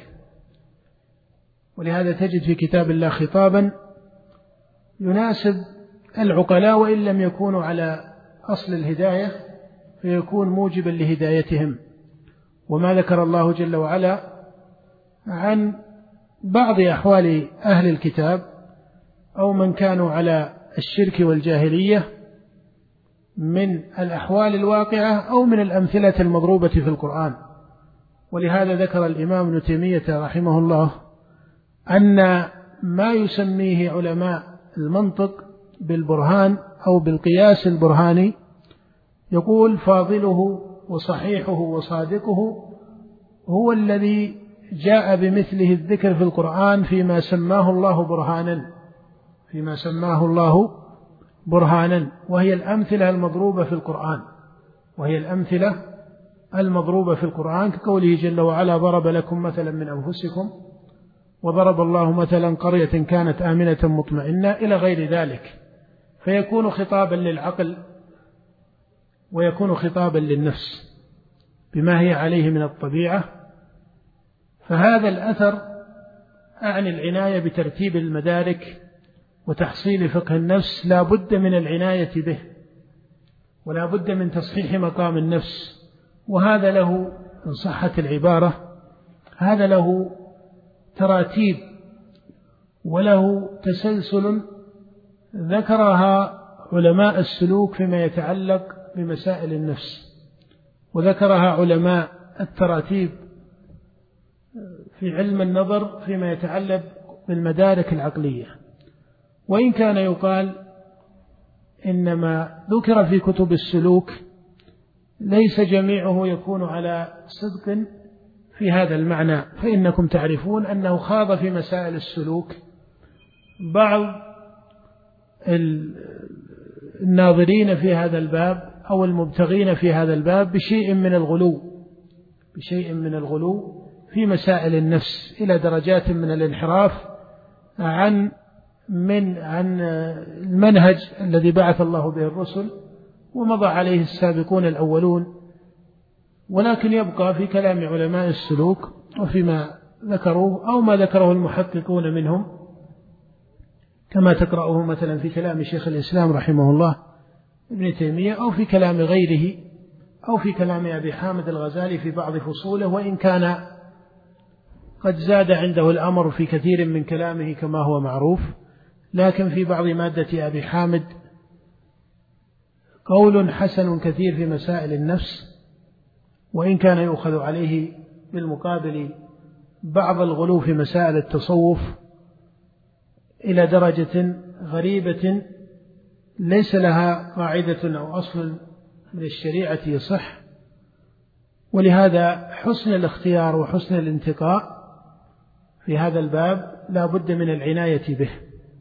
ولهذا تجد في كتاب الله خطابا يناسب العقلاء وإن لم يكونوا على أصل الهداية، فيكون موجبا لهدايتهم. وما ذكر الله جل وعلا عن بعض أحوال أهل الكتاب أو من كانوا على الشرك والجاهلية من الأحوال الواقعة أو من الأمثلة المضروبة في القرآن. ولهذا ذكر الإمام ابن تيمية رحمه الله أن ما يسميه علماء المنطق بالبرهان أو بالقياس البرهاني، يقول فاضله وصحيحه وصادقه هو الذي جاء بمثله الذكر في القرآن فيما سماه الله برهانا فيما سماه الله برهانا وهي الأمثلة المضروبة في القرآن وهي الأمثلة المضروبة في القرآن، كقوله جل وعلا: ضرب لكم مثلا من أنفسكم وضرب الله مثلا قرية كانت آمنة مطمئنة إلى غير ذلك، فيكون خطابا للعقل ويكون خطابا للنفس بما هي عليه من الطبيعة. فهذا الأثر أعني العناية بترتيب المدارك وتحصيل فقه النفس لا بد من العناية به، ولا بد من تصحيح مقام النفس. وهذا له إن صحت العبارة هذا له تراتيب وله تسلسل ذكرها علماء السلوك فيما يتعلق بمسائل النفس، وذكرها علماء التراتيب في علم النظر فيما يتعلق بالمدارك العقلية. وإن كان يقال إنما ذكر في كتب السلوك ليس جميعه يكون على صدق في هذا المعنى، فإنكم تعرفون أنه خاض في مسائل السلوك بعض الناظرين في هذا الباب أو المبتغين في هذا الباب بشيء من الغلو بشيء من الغلو في مسائل النفس إلى درجات من الانحراف عن من عن المنهج الذي بعث الله به الرسل ومضى عليه السابقون الأولون. ولكن يبقى في كلام علماء السلوك وفيما ذكروه أو ما ذكره المحققون منهم، كما تقرأه مثلا في كلام شيخ الإسلام رحمه الله ابن تيمية، أو في كلام غيره، أو في كلام أبي حامد الغزالي في بعض فصوله، وإن كان قد زاد عنده الأمر في كثير من كلامه كما هو معروف، لكن في بعض مادة أبي حامد قول حسن كثير في مسائل النفس، وإن كان يؤخذ عليه بالمقابل بعض الغلو في مسائل التصوف إلى درجة غريبة ليس لها قاعدة أو أصل من الشريعة يصح. ولهذا حسن الاختيار وحسن الانتقاء في هذا الباب لا بد من العناية به.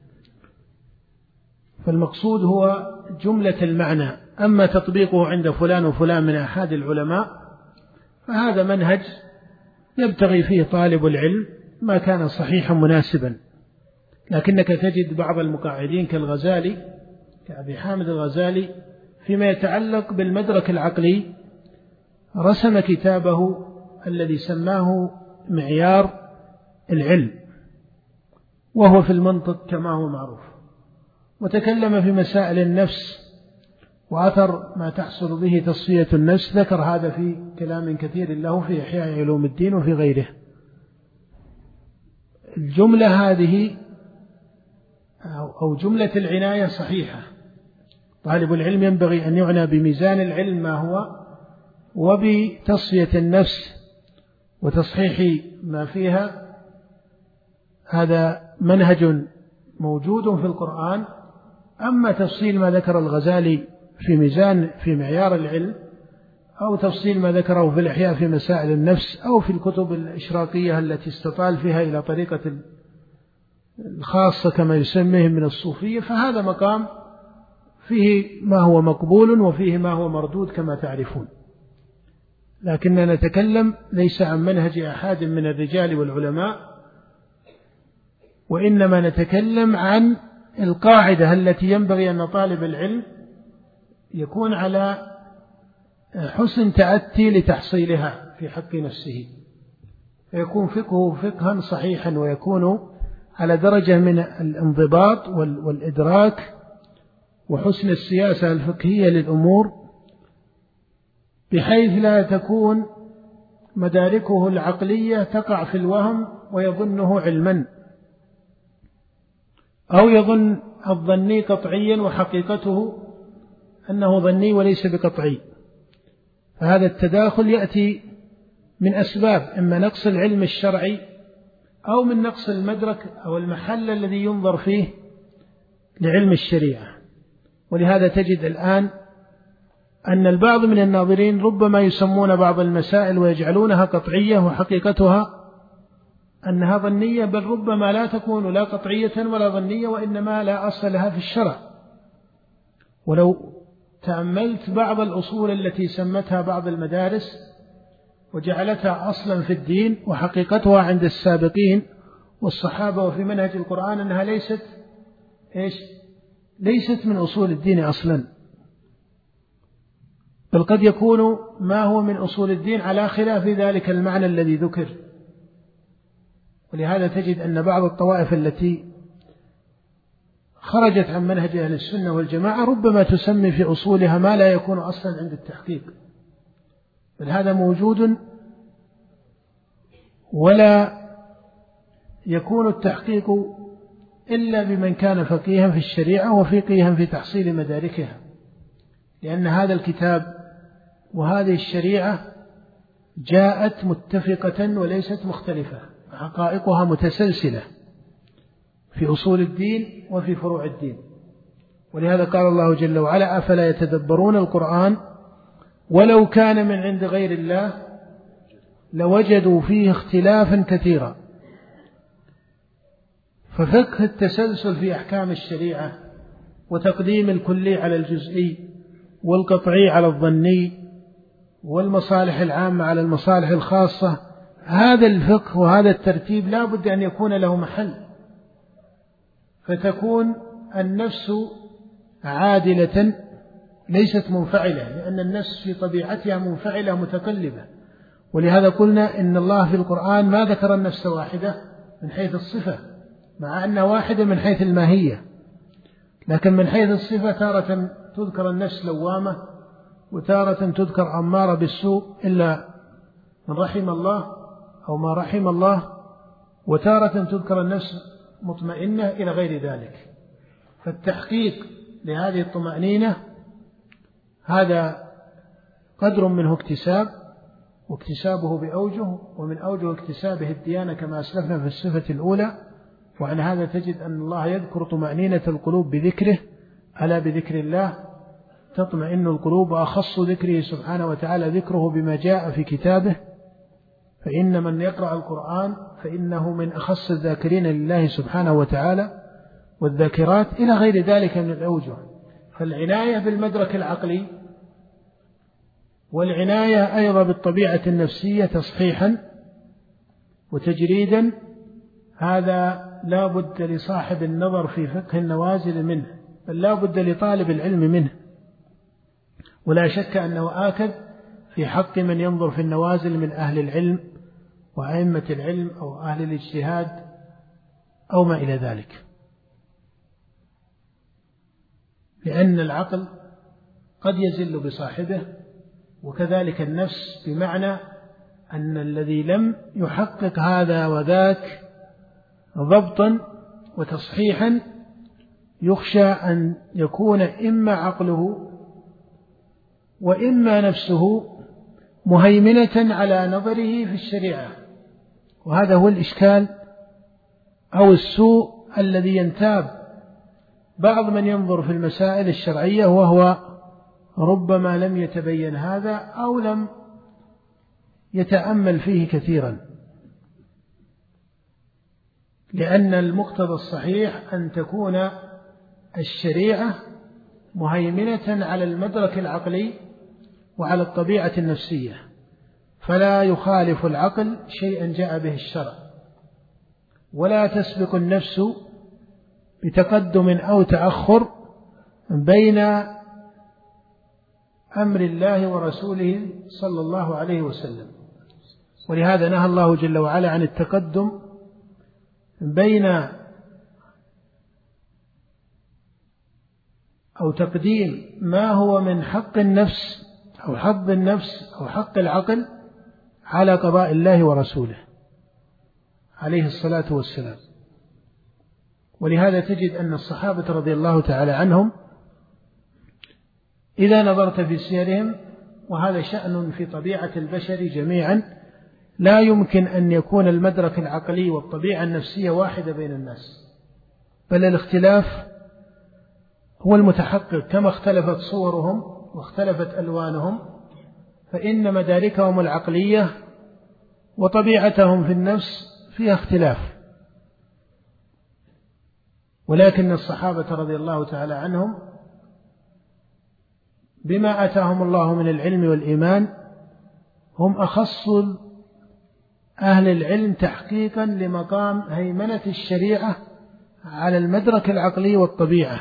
فالمقصود هو جملة المعنى، أما تطبيقه عند فلان وفلان من أحد العلماء فهذا منهج يبتغي فيه طالب العلم ما كان صحيحا مناسبا. لكنك تجد بعض المقاعدين كالغزالي كأبي حامد الغزالي فيما يتعلق بالمدرك العقلي رسم كتابه الذي سماه معيار العلم، وهو في المنطق كما هو معروف، وتكلم في مسائل النفس وأثر ما تحصل به تصفية النفس، ذكر هذا في كلام كثير له في إحياء علوم الدين وفي غيره. الجملة هذه أو جملة العناية صحيحة، طالب العلم ينبغي أن يعنى بميزان العلم ما هو، وبتصفية النفس وتصحيح ما فيها. هذا منهج موجود في القرآن. أما تفصيل ما ذكر الغزالي في ميزان في معيار العلم، أو تفصيل ما ذكره في الإحياء في مسائل النفس، أو في الكتب الإشراقية التي استطال فيها إلى طريقة الخاصة كما يسميهم من الصوفية، فهذا مقام فيه ما هو مقبول وفيه ما هو مردود كما تعرفون. لكننا نتكلم ليس عن منهج أحد من الرجال والعلماء، وإنما نتكلم عن القاعدة التي ينبغي أن طالب العلم يكون على حسن تأتي لتحصيلها في حق نفسه، فيكون فقهه فقها صحيحا، ويكون على درجة من الانضباط والإدراك وحسن السياسة الفقهية للأمور، بحيث لا تكون مداركه العقلية تقع في الوهم ويظنه علما، أو يظن الظني قطعيا وحقيقته أنه ظني وليس بقطعي. فهذا التداخل يأتي من أسباب، إما نقص العلم الشرعي أو من نقص المدرك أو المحل الذي ينظر فيه لعلم الشريعة. ولهذا تجد الآن أن البعض من الناظرين ربما يسمون بعض المسائل ويجعلونها قطعية وحقيقتها أنها ظنية، بل ربما لا تكون لا قطعية ولا ظنية، وإنما لا أصل لها في الشرع. ولو تأملت بعض الأصول التي سمتها بعض المدارس وجعلتها أصلا في الدين، وحقيقتها عند السابقين والصحابة وفي منهج القرآن أنها ليست إيش؟ ليست من أصول الدين أصلا، بل قد يكون ما هو من أصول الدين على خلاف ذلك المعنى الذي ذكر. ولهذا تجد أن بعض الطوائف التي خرجت عن منهج أهل السنة والجماعة ربما تسمي في أصولها ما لا يكون أصلا عند التحقيق، بل هذا موجود، ولا يكون التحقيق إلا بمن كان فقيها في الشريعة وفقيها في تحصيل مداركها، لأن هذا الكتاب وهذه الشريعة جاءت متفقة وليست مختلفة، حقائقها متسلسلة في أصول الدين وفي فروع الدين. ولهذا قال الله جل وعلا: أفلا يتدبرون القرآن ولو كان من عند غير الله لوجدوا فيه اختلافا كثيرا. ففقه التسلسل في أحكام الشريعة وتقديم الكلي على الجزئي والقطعي على الظني والمصالح العامة على المصالح الخاصة، هذا الفقه وهذا الترتيب لا بد أن يكون له محل، فتكون النفس عادلة ليست منفعلة، لأن النفس في طبيعتها منفعلة متقلبة. ولهذا قلنا إن الله في القرآن ما ذكر النفس واحدة من حيث الصفة، مع أن واحدة من حيث الماهية، لكن من حيث الصفة تارة تذكر النفس لوامة، وتارة تذكر أمارة بالسوء إلا من رحم الله أو ما رحم الله، وتارة تذكر النفس مطمئنة إلى غير ذلك. فالتحقيق لهذه الطمأنينة هذا قدر منه اكتساب، واكتسابه بأوجه، ومن أوجه اكتسابه الديانة كما أسلفنا في الصفة الأولى. وعن هذا تجد أن الله يذكر طمأنينة القلوب بذكره: ألا بذكر الله تطمئن القلوب، وأخص ذكره سبحانه وتعالى ذكره بما جاء في كتابه، فإن من يقرأ القرآن فإنه من أخص الذاكرين لله سبحانه وتعالى والذاكرات، إلى غير ذلك من الأوجه. فالعناية بالمدرك العقلي والعناية أيضا بالطبيعة النفسية تصحيحا وتجريدا، هذا لا بد لصاحب النظر في فقه النوازل منه، بل لا بد لطالب العلم منه. ولا شك أنه آكد في حق من ينظر في النوازل من أهل العلم وأئمة العلم أو أهل الاجتهاد أو ما إلى ذلك، لأن العقل قد يزل بصاحبه، وكذلك النفس، بمعنى أن الذي لم يحقق هذا وذاك ضبطا وتصحيحا يخشى أن يكون إما عقله وإما نفسه مهيمنة على نظره في الشريعة، وهذا هو الإشكال أو السوء الذي ينتاب بعض من ينظر في المسائل الشرعية وهو ربما لم يتبين هذا أو لم يتأمل فيه كثيرا، لأن المقتضى الصحيح أن تكون الشريعة مهيمنة على المدرك العقلي وعلى الطبيعة النفسية، فلا يخالف العقل شيئا جاء به الشرع، ولا تسبق النفس بتقدم أو تأخر بين أمر الله ورسوله صلى الله عليه وسلم. ولهذا نهى الله جل وعلا عن التقدم بين أو تقديم ما هو من حق النفس أو حظ النفس أو حق العقل على قضاء الله ورسوله عليه الصلاة والسلام. ولهذا تجد أن الصحابة رضي الله تعالى عنهم إذا نظرت في سيرهم، وهذا شأن في طبيعة البشر جميعا، لا يمكن أن يكون المدرك العقلي والطبيعة النفسية واحدة بين الناس، بل الاختلاف هو المتحقق. كما اختلفت صورهم واختلفت ألوانهم، فإن مداركهم العقلية وطبيعتهم في النفس فيها اختلاف. ولكن الصحابة رضي الله تعالى عنهم بما أتاهم الله من العلم والإيمان هم أخص أهل العلم تحقيقا لمقام هيمنة الشريعة على المدرك العقلي والطبيعة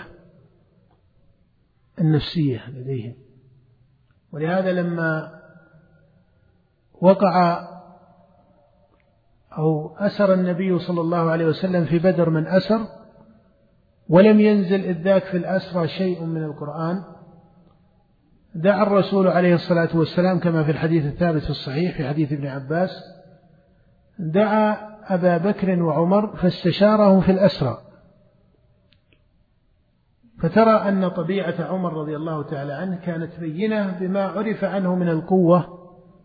النفسية لديهم. ولهذا لما وقع أو أسر النبي صلى الله عليه وسلم في بدر من أسر ولم ينزل إذ ذاك في الأسرى شيء من القرآن، دعا الرسول عليه الصلاة والسلام كما في الحديث الثابت في الصحيح في حديث ابن عباس، دعا أبا بكر وعمر فاستشارهم في الأسرى، فترى أن طبيعة عمر رضي الله تعالى عنه كانت بينة بما عرف عنه من القوة،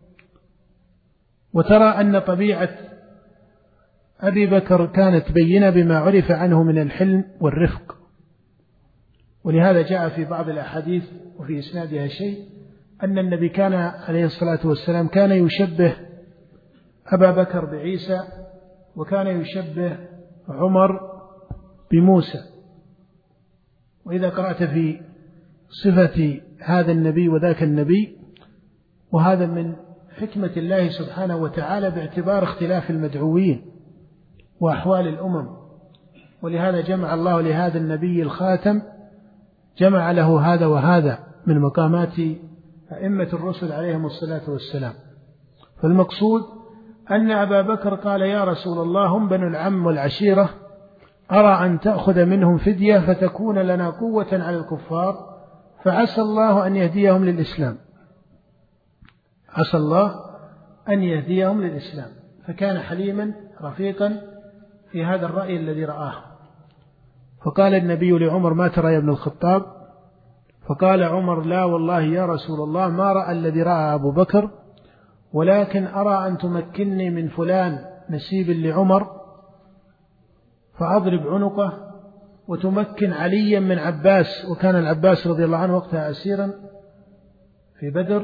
وترى أن طبيعة أبي بكر كانت بينة بما عرف عنه من الحلم والرفق. ولهذا جاء في بعض الأحاديث وفي إسنادها شيء أن النبي كان عليه الصلاة والسلام كان يشبه أبا بكر بعيسى، وكان يشبه عمر بموسى. وإذا قرأت في صفة هذا النبي وذاك النبي، وهذا من حكمة الله سبحانه وتعالى باعتبار اختلاف المدعوين وأحوال الأمم، ولهذا جمع الله لهذا النبي الخاتم جمع له هذا وهذا من مقامات أئمة الرسل عليهم الصلاة والسلام. فالمقصود أن أبا بكر قال: يا رسول الله، هم بنو العم والعشيرة، أرى أن تأخذ منهم فدية فتكون لنا قوة على الكفار، فعسى الله أن يهديهم للإسلام. عسى الله أن يهديهم للإسلام. فكان حليما رفيقا في هذا الرأي الذي رآه. فقال النبي لعمر: ما ترى يا ابن الخطاب؟ فقال عمر: لا والله يا رسول الله، ما رأى الذي رأى أبو بكر، ولكن أرى أن تمكنني من فلان نسيب لعمر فأضرب عنقه، وتمكن عليا من عباس، وكان العباس رضي الله عنه وقتها أسيرا في بدر،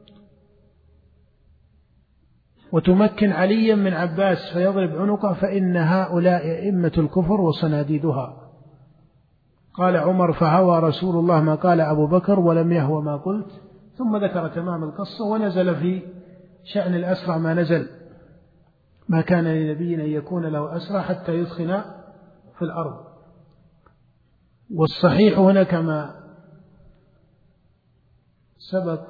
وتمكن عليا من عباس فيضرب عنقه، فإن هؤلاء أئمة الكفر وصناديدها. قال عمر: فهوى رسول الله ما قال أبو بكر ولم يهوى ما قلت. ثم ذكر تمام القصة، ونزل في شأن الأسرى ما نزل: ما كان لنبي أن يكون له أسرى حتى يثخن في الأرض. والصحيح هنا كما سبق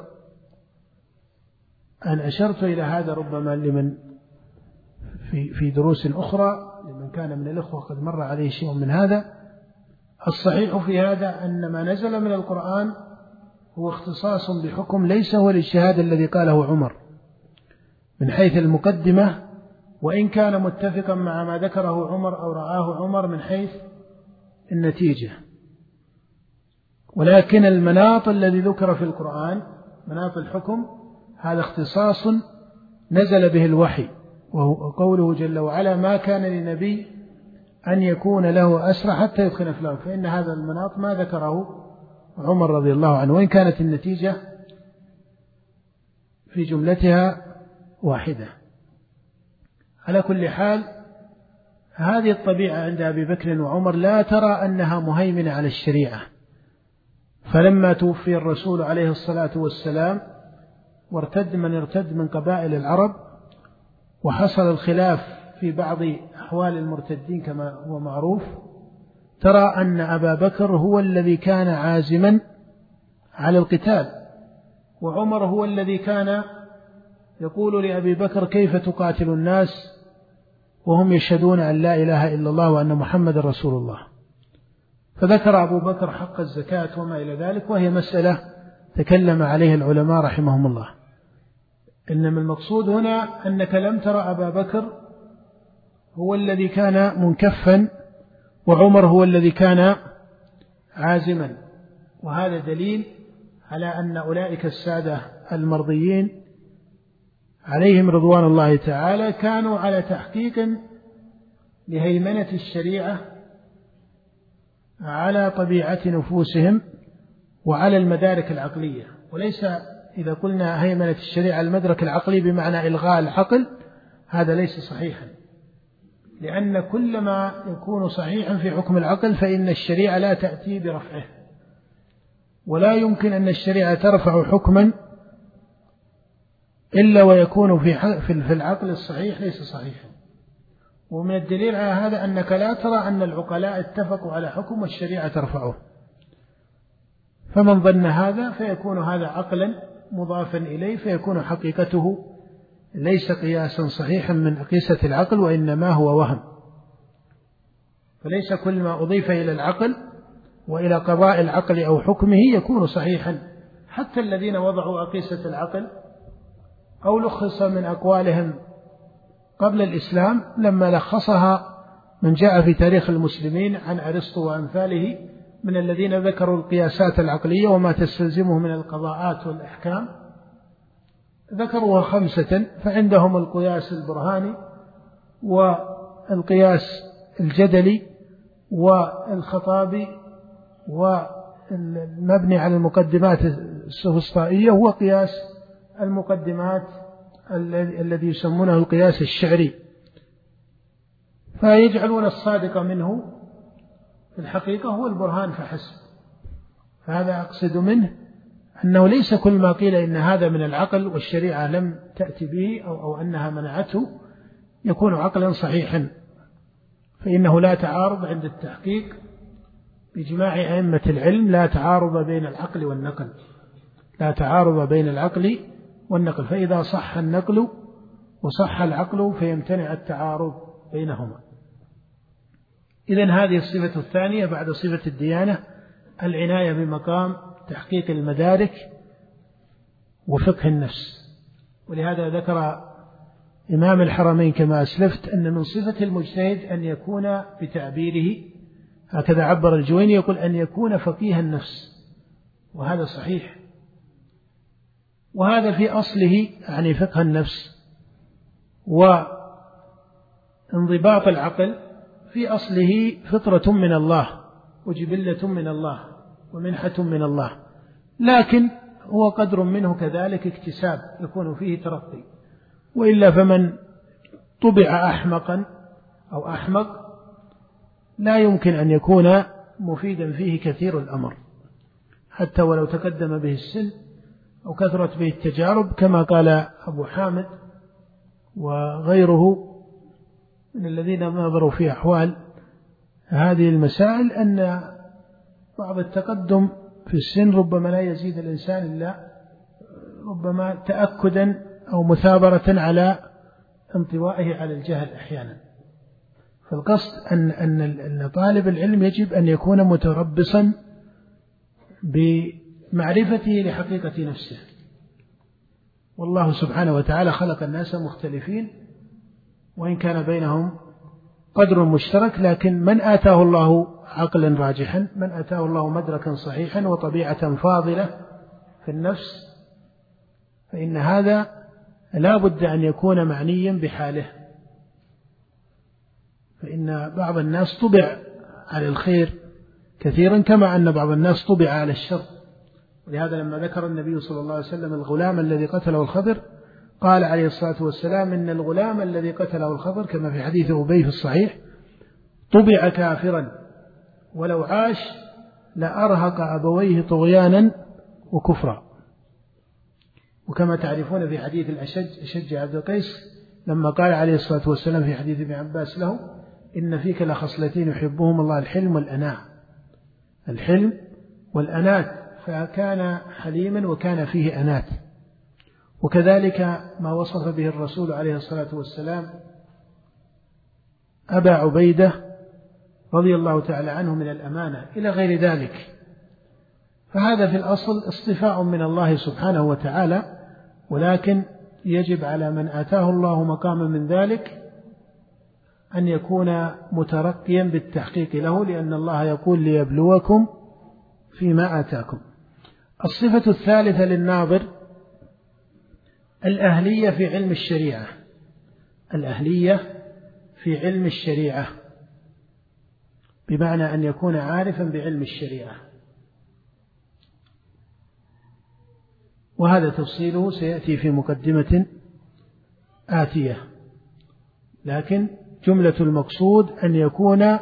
أن أشرت إلى هذا ربما لمن في في دروس أخرى، لمن كان من الأخوة قد مر عليه شيء من هذا. الصحيح في هذا أن ما نزل من القرآن هو اختصاص بحكم، ليس هو الاجتهاد الذي قاله عمر من حيث المقدمة، وإن كان متفقا مع ما ذكره عمر أو رآه عمر من حيث النتيجة. ولكن المناط الذي ذكر في القرآن مناط الحكم هذا اختصاص نزل به الوحي، وهو قوله جل وعلا: ما كان لنبي أن يكون له أسرى حتى يثخن في الأرض. فإن هذا المناط ما ذكره عمر رضي الله عنه، وإن كانت النتيجة في جملتها واحدة. على كل حال، هذه الطبيعة عند أبي بكر وعمر لا ترى أنها مهيمنة على الشريعة. فلما توفي الرسول عليه الصلاة والسلام وارتد من ارتد من قبائل العرب، وحصل الخلاف في بعض أحوال المرتدين كما هو معروف، ترى أن أبا بكر هو الذي كان عازما على القتال، وعمر هو الذي كان يقول لأبي بكر: كيف تقاتل الناس وهم يشهدون أن لا إله إلا الله وأن محمد رسول الله. فذكر أبو بكر حق الزكاة وما إلى ذلك، وهي مسألة تكلم عليها العلماء رحمهم الله. إنما المقصود هنا أنك لم ترى أبا بكر هو الذي كان منكفا، وعمر هو الذي كان عازما. وهذا دليل على أن أولئك السادة المرضيين عليهم رضوان الله تعالى كانوا على تحقيق لهيمنة الشريعة على طبيعة نفوسهم وعلى المدارك العقلية. وليس إذا قلنا هيمنة الشريعة المدرك العقلي بمعنى إلغاء العقل، هذا ليس صحيحا، لأن كل ما يكون صحيحا في حكم العقل فإن الشريعة لا تأتي برفعه، ولا يمكن أن الشريعة ترفع حكما إلا ويكون في في العقل الصحيح ليس صحيحا. ومن الدليل على هذا أنك لا ترى أن العقلاء اتفقوا على حكم والشريعة ترفعه، فمن ظن هذا فيكون هذا عقلا مضافا إليه، فيكون حقيقته ليس قياسا صحيحا من قيسة العقل، وإنما هو وهم. فليس كل ما أضيف إلى العقل وإلى قضاء العقل أو حكمه يكون صحيحا. حتى الذين وضعوا أقيسة العقل أو لخص من أقوالهم قبل الإسلام لما لخصها من جاء في تاريخ المسلمين عن أرسطو وأمثاله من الذين ذكروا القياسات العقلية وما تستلزمه من القضاءات والأحكام، ذكروها خمسة. فعندهم القياس البرهاني والقياس الجدلي والخطابي والمبني على المقدمات السوفسطائية، وقياس المقدمات الذي يسمونه القياس الشعري. فيجعلون الصادق منه في الحقيقة هو البرهان فحسب. فهذا أقصد منه أنه ليس كل ما قيل إن هذا من العقل والشريعة لم تأتي به أو, أو أنها منعته يكون عقلا صحيحا، فإنه لا تعارض عند التحقيق بإجماع أئمة العلم، لا تعارض بين العقل والنقل، لا تعارض بين العقل والنقل. فإذا صح النقل وصح العقل فيمتنع التعارض بينهما. إذن هذه الصفة الثانية بعد صفة الديانة، العناية بمقام تحقيق المدارك وفقه النفس. ولهذا ذكر إمام الحرمين كما أسلفت أن من صفة المجتهد أن يكون بتعبيره، هكذا عبر الجويني، يقول أن يكون فقيه النفس، وهذا صحيح. وهذا في أصله يعني فقه النفس وانضباط العقل في أصله فطرة من الله وجبلة من الله ومنحة من الله، لكن هو قدر منه كذلك اكتساب يكون فيه ترقي. وإلا فمن طبع أحمقا أو أحمق لا يمكن أن يكون مفيدا فيه كثير الأمر، حتى ولو تقدم به السن أو كثرت به التجارب، كما قال أبو حامد وغيره من الذين نظروا في أحوال هذه المسائل أن بعض التقدم في السن ربما لا يزيد الإنسان إلا ربما تأكدا أو مثابرة على انطوائه على الجهل أحيانا. فالقصد أن أن طالب العلم يجب أن يكون متربصا بمعرفته لحقيقة نفسه. والله سبحانه وتعالى خلق الناس مختلفين وإن كان بينهم قدر مشترك، لكن من آتاه الله عقلا راجحا، من آتاه الله مدركا صحيحا وطبيعة فاضلة في النفس، فإن هذا لا بد أن يكون معنيا بحاله. فإن بعض الناس طبع على الخير كثيرا كما أن بعض الناس طبع على الشر. ولهذا لما ذكر النبي صلى الله عليه وسلم الغلام الذي قتله الخضر قال عليه الصلاة والسلام إن الغلام الذي قتله الخضر كما في حديث أبي في الصحيح طبع كافرا ولو عاش لأرهق أبويه طغيانا وكفرا. وكما تعرفون في حديث الأشج أشج عبد القيس لما قال عليه الصلاة والسلام في حديث ابن عباس له إن فيك لخصلتين يحبهم الله، الحلم والأناة، الحلم والأنات، فكان حليما وكان فيه أنات. وكذلك ما وصف به الرسول عليه الصلاة والسلام أبا عبيدة رضي الله تعالى عنه من الأمانة إلى غير ذلك. فهذا في الأصل اصطفاء من الله سبحانه وتعالى، ولكن يجب على من آتاه الله مقاما من ذلك أن يكون مترقيا بالتحقيق له، لأن الله يقول ليبلوكم فيما آتاكم. الصفة الثالثة للناظر الأهلية في علم الشريعة، الأهلية في علم الشريعة بمعنى أن يكون عارفا بعلم الشريعة، وهذا تفصيله سيأتي في مقدمة آتية. لكن جملة المقصود أن يكون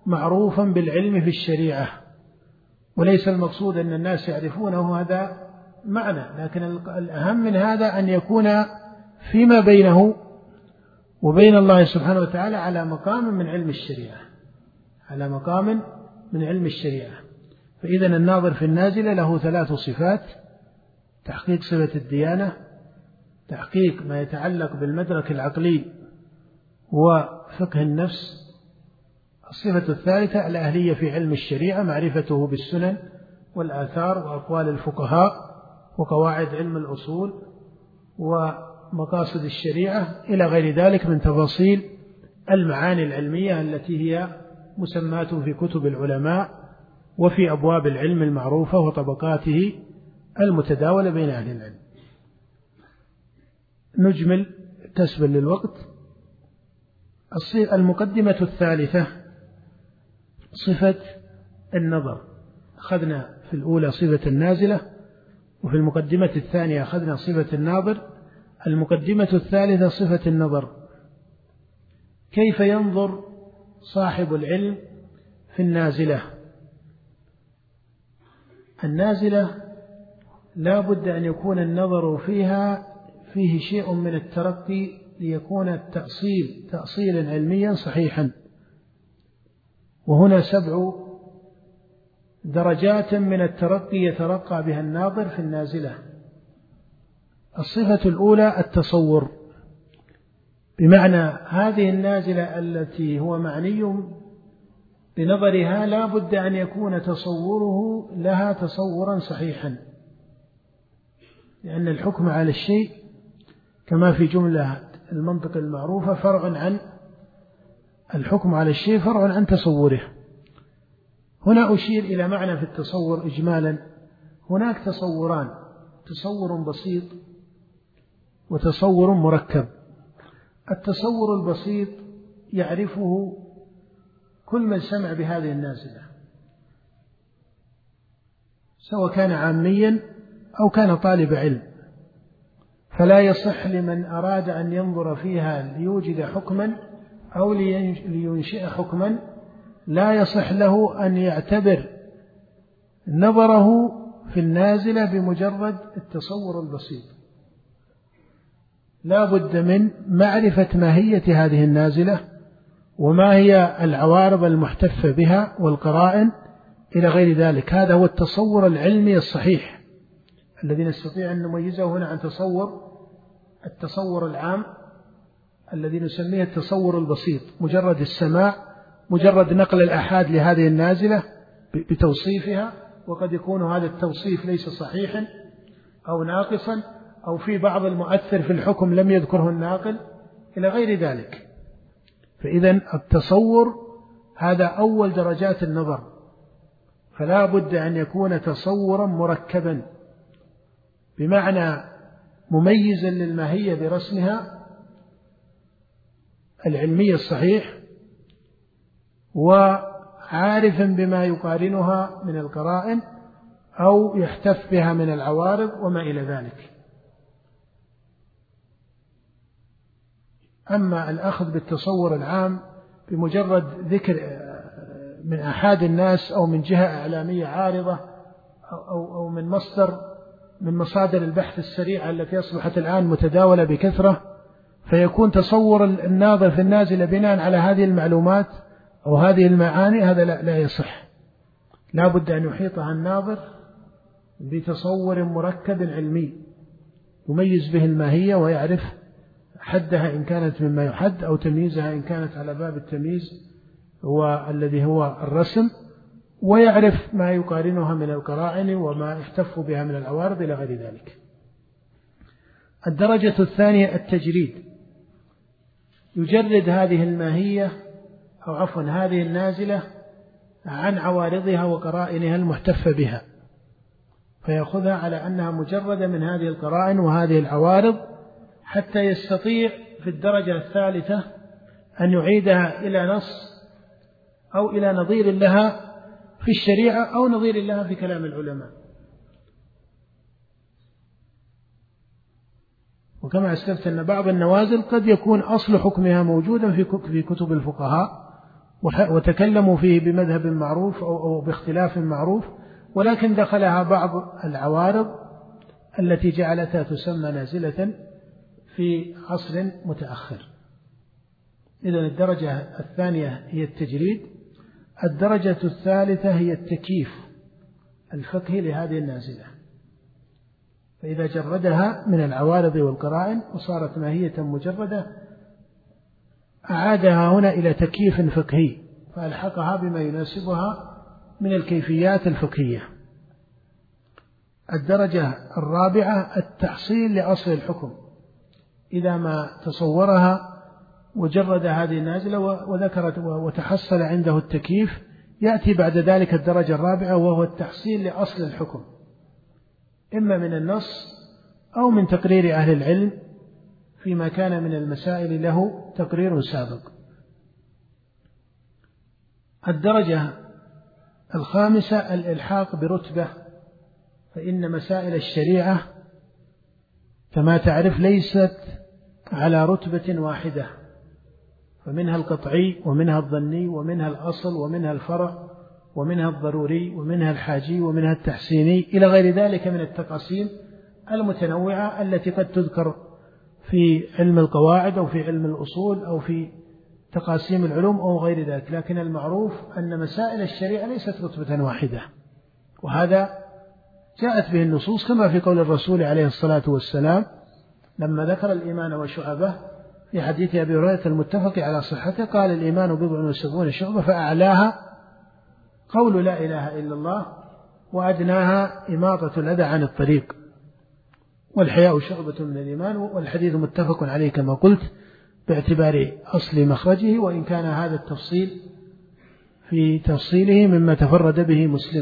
معروفا بالعلم في الشريعة، وليس المقصود أن الناس يعرفونه هذا معنى، لكن الأهم من هذا أن يكون فيما بينه وبين الله سبحانه وتعالى على مقام من علم الشريعة، على مقام من علم الشريعة. فإذا الناظر في النازلة له ثلاث صفات: تحقيق صفة الديانة، تحقيق ما يتعلق بالمدرك العقلي وفقه النفس، الصفة الثالثة الأهلية في علم الشريعة، معرفته بالسنن والآثار وأقوال الفقهاء وقواعد علم الأصول ومقاصد الشريعة إلى غير ذلك من تفاصيل المعاني العلمية التي هي مسمات في كتب العلماء وفي أبواب العلم المعروفة وطبقاته المتداولة بين أهل العلم. نجمل كسبا للوقت. المقدمة الثالثة صفة النظر. أخذنا في الأولى صفة النازلة، وفي المقدمة الثانية أخذنا صفة الناظر. المقدمة الثالثة صفة النظر. كيف ينظر صاحب العلم في النازلة؟ النازلة لا بد أن يكون النظر فيها فيه شيء من الترقي ليكون التأصيل تأصيلا علميا صحيحا. وهنا سبع درجات من الترقي يترقى بها الناظر في النازلة. الصفة الأولى التصور، بمعنى هذه النازلة التي هو معني بنظرها لا بد أن يكون تصوره لها تصورا صحيحا، لأن الحكم على الشيء كما في جملة المنطق المعروفة فرع عن الحكم على الشيء فرع عن تصوره. هنا أشير إلى معنى في التصور إجمالا. هناك تصوران: تصور بسيط وتصور مركب. التصور البسيط يعرفه كل من سمع بهذه النازلة، سواء كان عاميا أو كان طالب علم، فلا يصح لمن أراد أن ينظر فيها ليوجد حكما أو لينشئ حكما، لا يصح له أن يعتبر نظره في النازلة بمجرد التصور البسيط. لا بد من معرفة ماهية هذه النازلة وما هي العوارض المحتفة بها والقرائن إلى غير ذلك. هذا هو التصور العلمي الصحيح الذي نستطيع أن نميزه هنا عن تصور التصور العام الذي نسميه التصور البسيط، مجرد السماع، مجرد نقل الأحاد لهذه النازلة بتوصيفها، وقد يكون هذا التوصيف ليس صحيحا أو ناقصا أو في بعض المؤثر في الحكم لم يذكره الناقل إلى غير ذلك. فإذا التصور هذا أول درجات النظر، فلا بد أن يكون تصورا مركبا، بمعنى مميزا للماهية برسمها العلمي الصحيح، وعارفا بما يقارنها من القرائن أو يحتف بها من العوارض وما إلى ذلك. أما الأخذ بالتصور العام بمجرد ذكر من أحد الناس أو من جهة إعلامية عارضة أو, أو من مصدر من مصادر البحث السريعة التي أصبحت الآن متداولة بكثرة، فيكون تصور الناظر في النازلة بناء على هذه المعلومات أو هذه المعاني، هذا لا, لا يصح. لا بد أن يحيطها الناظر بتصور مركب علمي يميز به الماهية ويعرف حدها إن كانت مما يحد أو تمييزها إن كانت على باب التمييز هو الذي هو الرسم، ويعرف ما يقارنها من القرائن وما يحتف بها من العوارض إلى غير ذلك. الدرجة الثانية التجريد، يجرد هذه الماهية أو عفوا هذه النازلة عن عوارضها وقرائنها المحتفة بها، فيأخذها على أنها مجردة من هذه القرائن وهذه العوارض، حتى يستطيع في الدرجة الثالثة أن يعيدها إلى نص أو إلى نظير لها في الشريعة أو نظير لها في كلام العلماء. وكما أسلفت أن بعض النوازل قد يكون أصل حكمها موجودا في كتب الفقهاء وتكلموا فيه بمذهب معروف أو باختلاف معروف، ولكن دخلها بعض العوارض التي جعلتها تسمى نازلة في عصر متأخر. إذن الدرجة الثانية هي التجريد. الدرجة الثالثة هي التكييف الفقهي لهذه النازلة، فإذا جردها من العوارض والقرائن وصارت ماهية مجردة أعادها هنا إلى تكييف فقهي فألحقها بما يناسبها من الكيفيات الفقهية. الدرجة الرابعة التحصيل لأصل الحكم، إذا ما تصورها وجرد هذه النازلة وذكرت وتحصل عنده التكييف، يأتي بعد ذلك الدرجة الرابعة وهو التحصيل لأصل الحكم، إما من النص أو من تقرير أهل العلم فيما كان من المسائل له تقرير سابق. الدرجة الخامسة الإلحاق برتبة، فإن مسائل الشريعة كما تعرف ليست على رتبة واحدة، فمنها القطعي ومنها الظني ومنها الأصل ومنها الفرع ومنها الضروري ومنها الحاجي ومنها التحسيني إلى غير ذلك من التقاسيم المتنوعة التي قد تذكر في علم القواعد أو في علم الأصول أو في تقاسيم العلوم أو غير ذلك. لكن المعروف أن مسائل الشريعة ليست رتبة واحدة، وهذا جاءت به النصوص كما في قول الرسول عليه الصلاة والسلام لما ذكر الإيمان وشعبه في حديث أبي هريرة المتفق على صحته، قال الإيمان بضع وسبعون شعبة فأعلاها قول لا إله إلا الله وأدناها إماطة الأذى عن الطريق والحياء شعبة من الإيمان. والحديث متفق عليه كما قلت باعتبار أصل مخرجه، وإن كان هذا التفصيل في تفصيله مما تفرد به مسلم.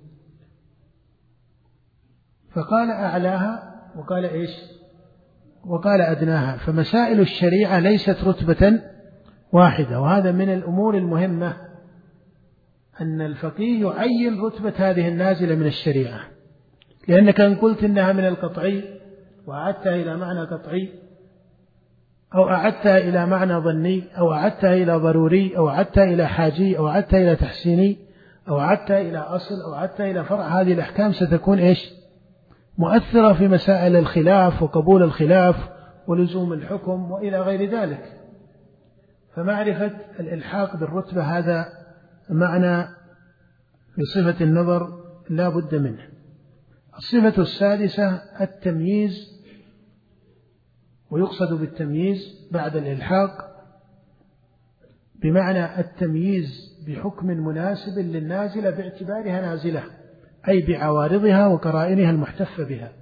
فقال أعلاها وقال إيش وقال أدناها، فمسائل الشريعة ليست رتبة واحدة، وهذا من الأمور المهمة أن الفقيه يعين رتبة هذه النازلة من الشريعة، لأنك إن قلت إنها من القطعي وأعدتها إلى معنى قطعي أو أعدتها إلى معنى ظني أو أعدتها إلى ضروري أو أعدتها إلى حاجي أو أعدتها إلى تحسيني أو أعدتها إلى أصل أو أعدتها إلى فرع، هذه الأحكام ستكون إيش مؤثرة في مسائل الخلاف وقبول الخلاف ولزوم الحكم وإلى غير ذلك. فمعرفة الإلحاق بالرتبة هذا معنى في صفة النظر لا بد منه. الصفة السادسة التمييز، ويقصد بالتمييز بعد الإلحاق بمعنى التمييز بحكم مناسب للنازلة باعتبارها نازلة، أي بعوارضها وقرائنها المحتفة بها.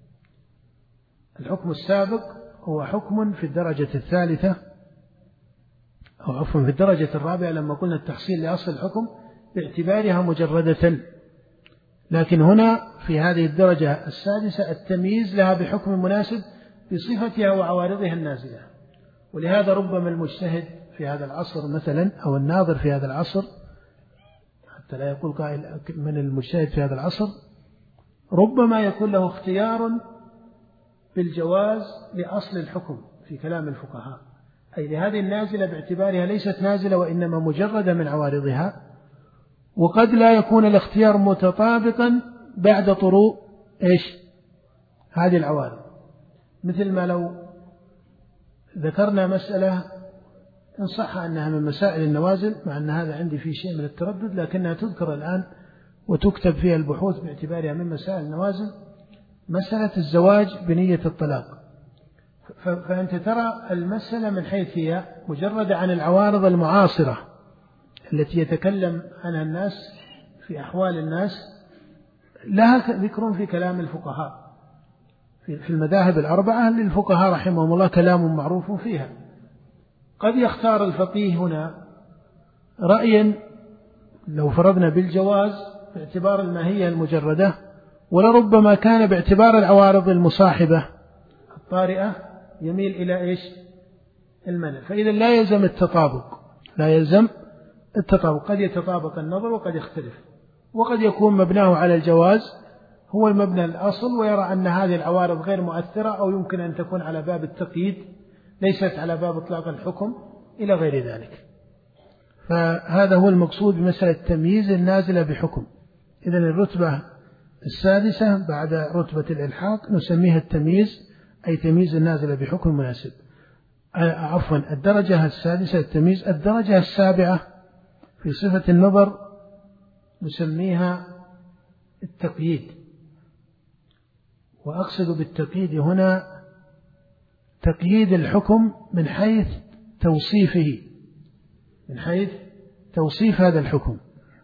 الحكم السابق هو حكم في الدرجة الثالثة أو عفوا في الدرجة الرابعة لما قلنا التحصيل لأصل الحكم باعتبارها مجردة، لكن هنا في هذه الدرجة السادسة التمييز لها بحكم مناسب بصفتها وعوارضها النازلة. ولهذا ربما المجتهد في هذا العصر مثلا أو الناظر في هذا العصر، حتى لا يقول قائل من المجتهد في هذا العصر، ربما يكون له اختيار بالجواز لأصل الحكم في كلام الفقهاء، أي لهذه النازلة باعتبارها ليست نازلة وإنما مجردة من عوارضها، وقد لا يكون الاختيار متطابقا بعد طروء إيش هذه العوارض. مثل ما لو ذكرنا مسألة إن صح أنها من مسائل النوازل، مع أن هذا عندي فيه شيء من التردد، لكنها تذكر الآن وتكتب فيها البحوث باعتبارها من مسائل النوازل، مسألة الزواج بنية الطلاق. فأنت ترى المسألة من حيث هي مجردة عن العوارض المعاصرة التي يتكلم عنها الناس في أحوال الناس، لها ذكر في كلام الفقهاء في المذاهب الأربعة للفقهاء رحمهم الله كلام معروف فيها. قد يختار الفقيه هنا رأيا لو فرضنا بالجواز باعتبار الماهية المجردة، ولربما كان باعتبار العوارض المصاحبة الطارئة يميل إلى إيش المنع. فإذا لا يلزم التطابق، لا يلزم التطابق، قد يتطابق النظر وقد يختلف، وقد يكون مبناه على الجواز هو المبنى الأصل ويرى أن هذه العوارض غير مؤثرة، أو يمكن أن تكون على باب التقييد ليست على باب إطلاق الحكم إلى غير ذلك. فهذا هو المقصود بمسألة تمييز النازلة بحكم. إذن الرتبة السادسة بعد رتبة الإلحاق نسميها التمييز، أي تمييز النازلة بحكم مناسب. عفوا الدرجة السادسة التمييز. الدرجة السابعة في صفة النظر نسميها التقييد، وأقصد بالتقييد هنا تقييد الحكم من حيث توصيفه، من حيث توصيف هذا الحكم،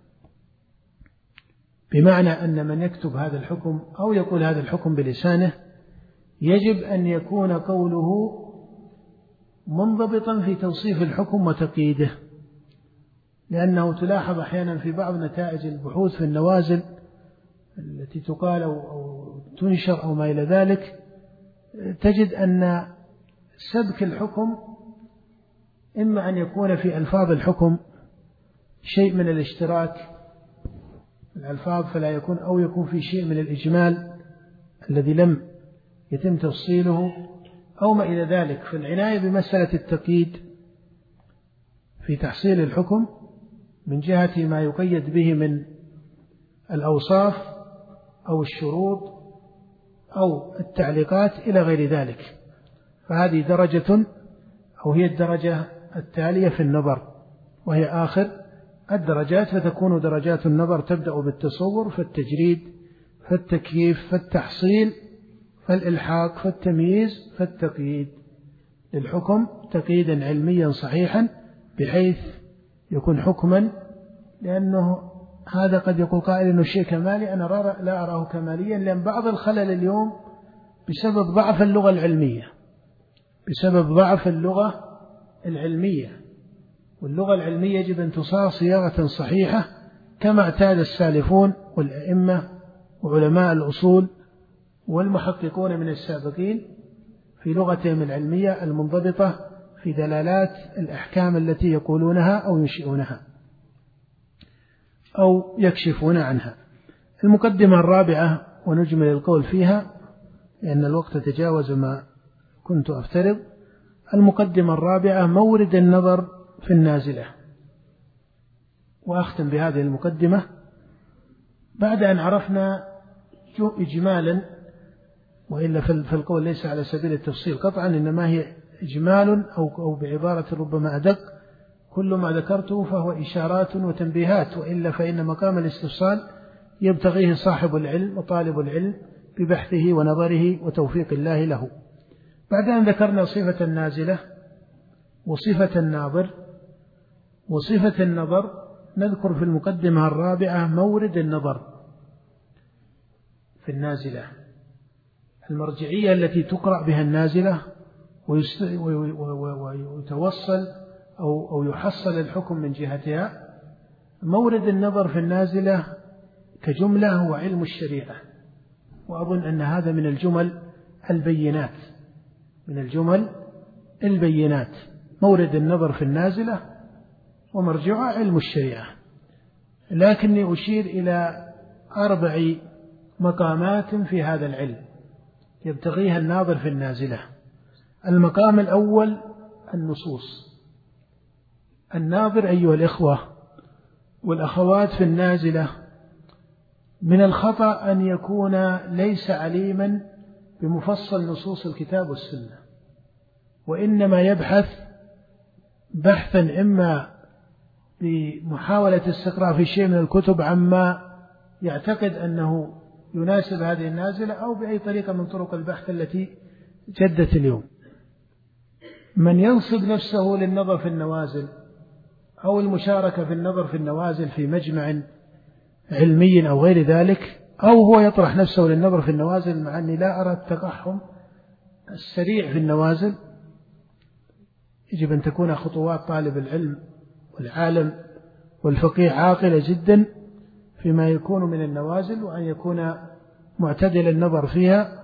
بمعنى أن من يكتب هذا الحكم أو يقول هذا الحكم بلسانه يجب أن يكون قوله منضبطا في توصيف الحكم وتقييده، لأنه تلاحظ أحيانا في بعض نتائج البحوث في النوازل التي تقال أو تنشر أو ما إلى ذلك، تجد أن سبك الحكم إما أن يكون في ألفاظ الحكم شيء من الاشتراك الألفاظ فلا يكون، أو يكون في شيء من الإجمال الذي لم يتم تفصيله أو ما إلى ذلك. فالعناية بمسألة التقييد في تحصيل الحكم من جهة ما يقيد به من الأوصاف أو الشروط أو التعليقات إلى غير ذلك، فهذه درجة أو هي الدرجة التالية في النظر، وهي آخر الدرجات، فتكون درجات النظر تبدأ بالتصور فالتجريد فالتكييف فالتحصيل فالإلحاق فالتمييز فالتقييد للحكم تقييدا علميا صحيحا بحيث يكون حكما، لأنه هذا قد يقول قائل أنه شيء كمالي، أنا لا أراه كماليا، لأن بعض الخلل اليوم بسبب ضعف اللغة العلمية، بسبب ضعف اللغة العلمية، واللغة العلمية يجب أن تصاغ صياغة صحيحة كما اعتاد السالفون والأئمة وعلماء الأصول والمحققون من السابقين في لغتهم العلمية المنضبطة في دلالات الأحكام التي يقولونها أو ينشئونها أو يكشفون عنها. المقدمة الرابعة ونجمل القول فيها لأن الوقت تجاوز ما كنت أفترض. المقدمة الرابعة مورد النظر في النازلة. وأختم بهذه المقدمة بعد أن عرفنا إجمالا، وإلا في القول ليس على سبيل التفصيل قطعا، إنما هي إجمال أو بعبارة ربما أدق، كل ما ذكرته فهو إشارات وتنبيهات، وإلا فإن مقام الاستفصال يبتغيه صاحب العلم وطالب العلم ببحثه ونظره وتوفيق الله له. بعد أن ذكرنا صفة النازلة وصفة الناظر وصفة النظر، نذكر في المقدمة الرابعة مورد النظر في النازلة، المرجعية التي تقرأ بها النازلة ويتوصل أو أو يحصل الحكم من جهتها. مورد النظر في النازلة كجملة هو علم الشريعة، وأظن أن هذا من الجمل البينات من الجمل البينات مورد النظر في النازلة ومرجعها علم الشريعة. لكني أشير إلى أربع مقامات في هذا العلم يبتغيها الناظر في النازلة. المقام الأول النصوص. الناظر أيها الإخوة والأخوات في النازلة من الخطأ أن يكون ليس عليما بمفصل نصوص الكتاب والسنة، وإنما يبحث بحثا إما بمحاولة استقراء في شيء من الكتب عما يعتقد أنه يناسب هذه النازلة، أو بأي طريقة من طرق البحث التي جدت اليوم. من ينصب نفسه للنظر في النوازل أو المشاركة في النظر في النوازل في مجمع علمي أو غير ذلك، أو هو يطرح نفسه للنظر في النوازل، مع أني لا أرى التقحم السريع في النوازل. يجب أن تكون خطوات طالب العلم والعالم والفقيه عاقلة جدا فيما يكون من النوازل، وأن يكون معتدل النظر فيها.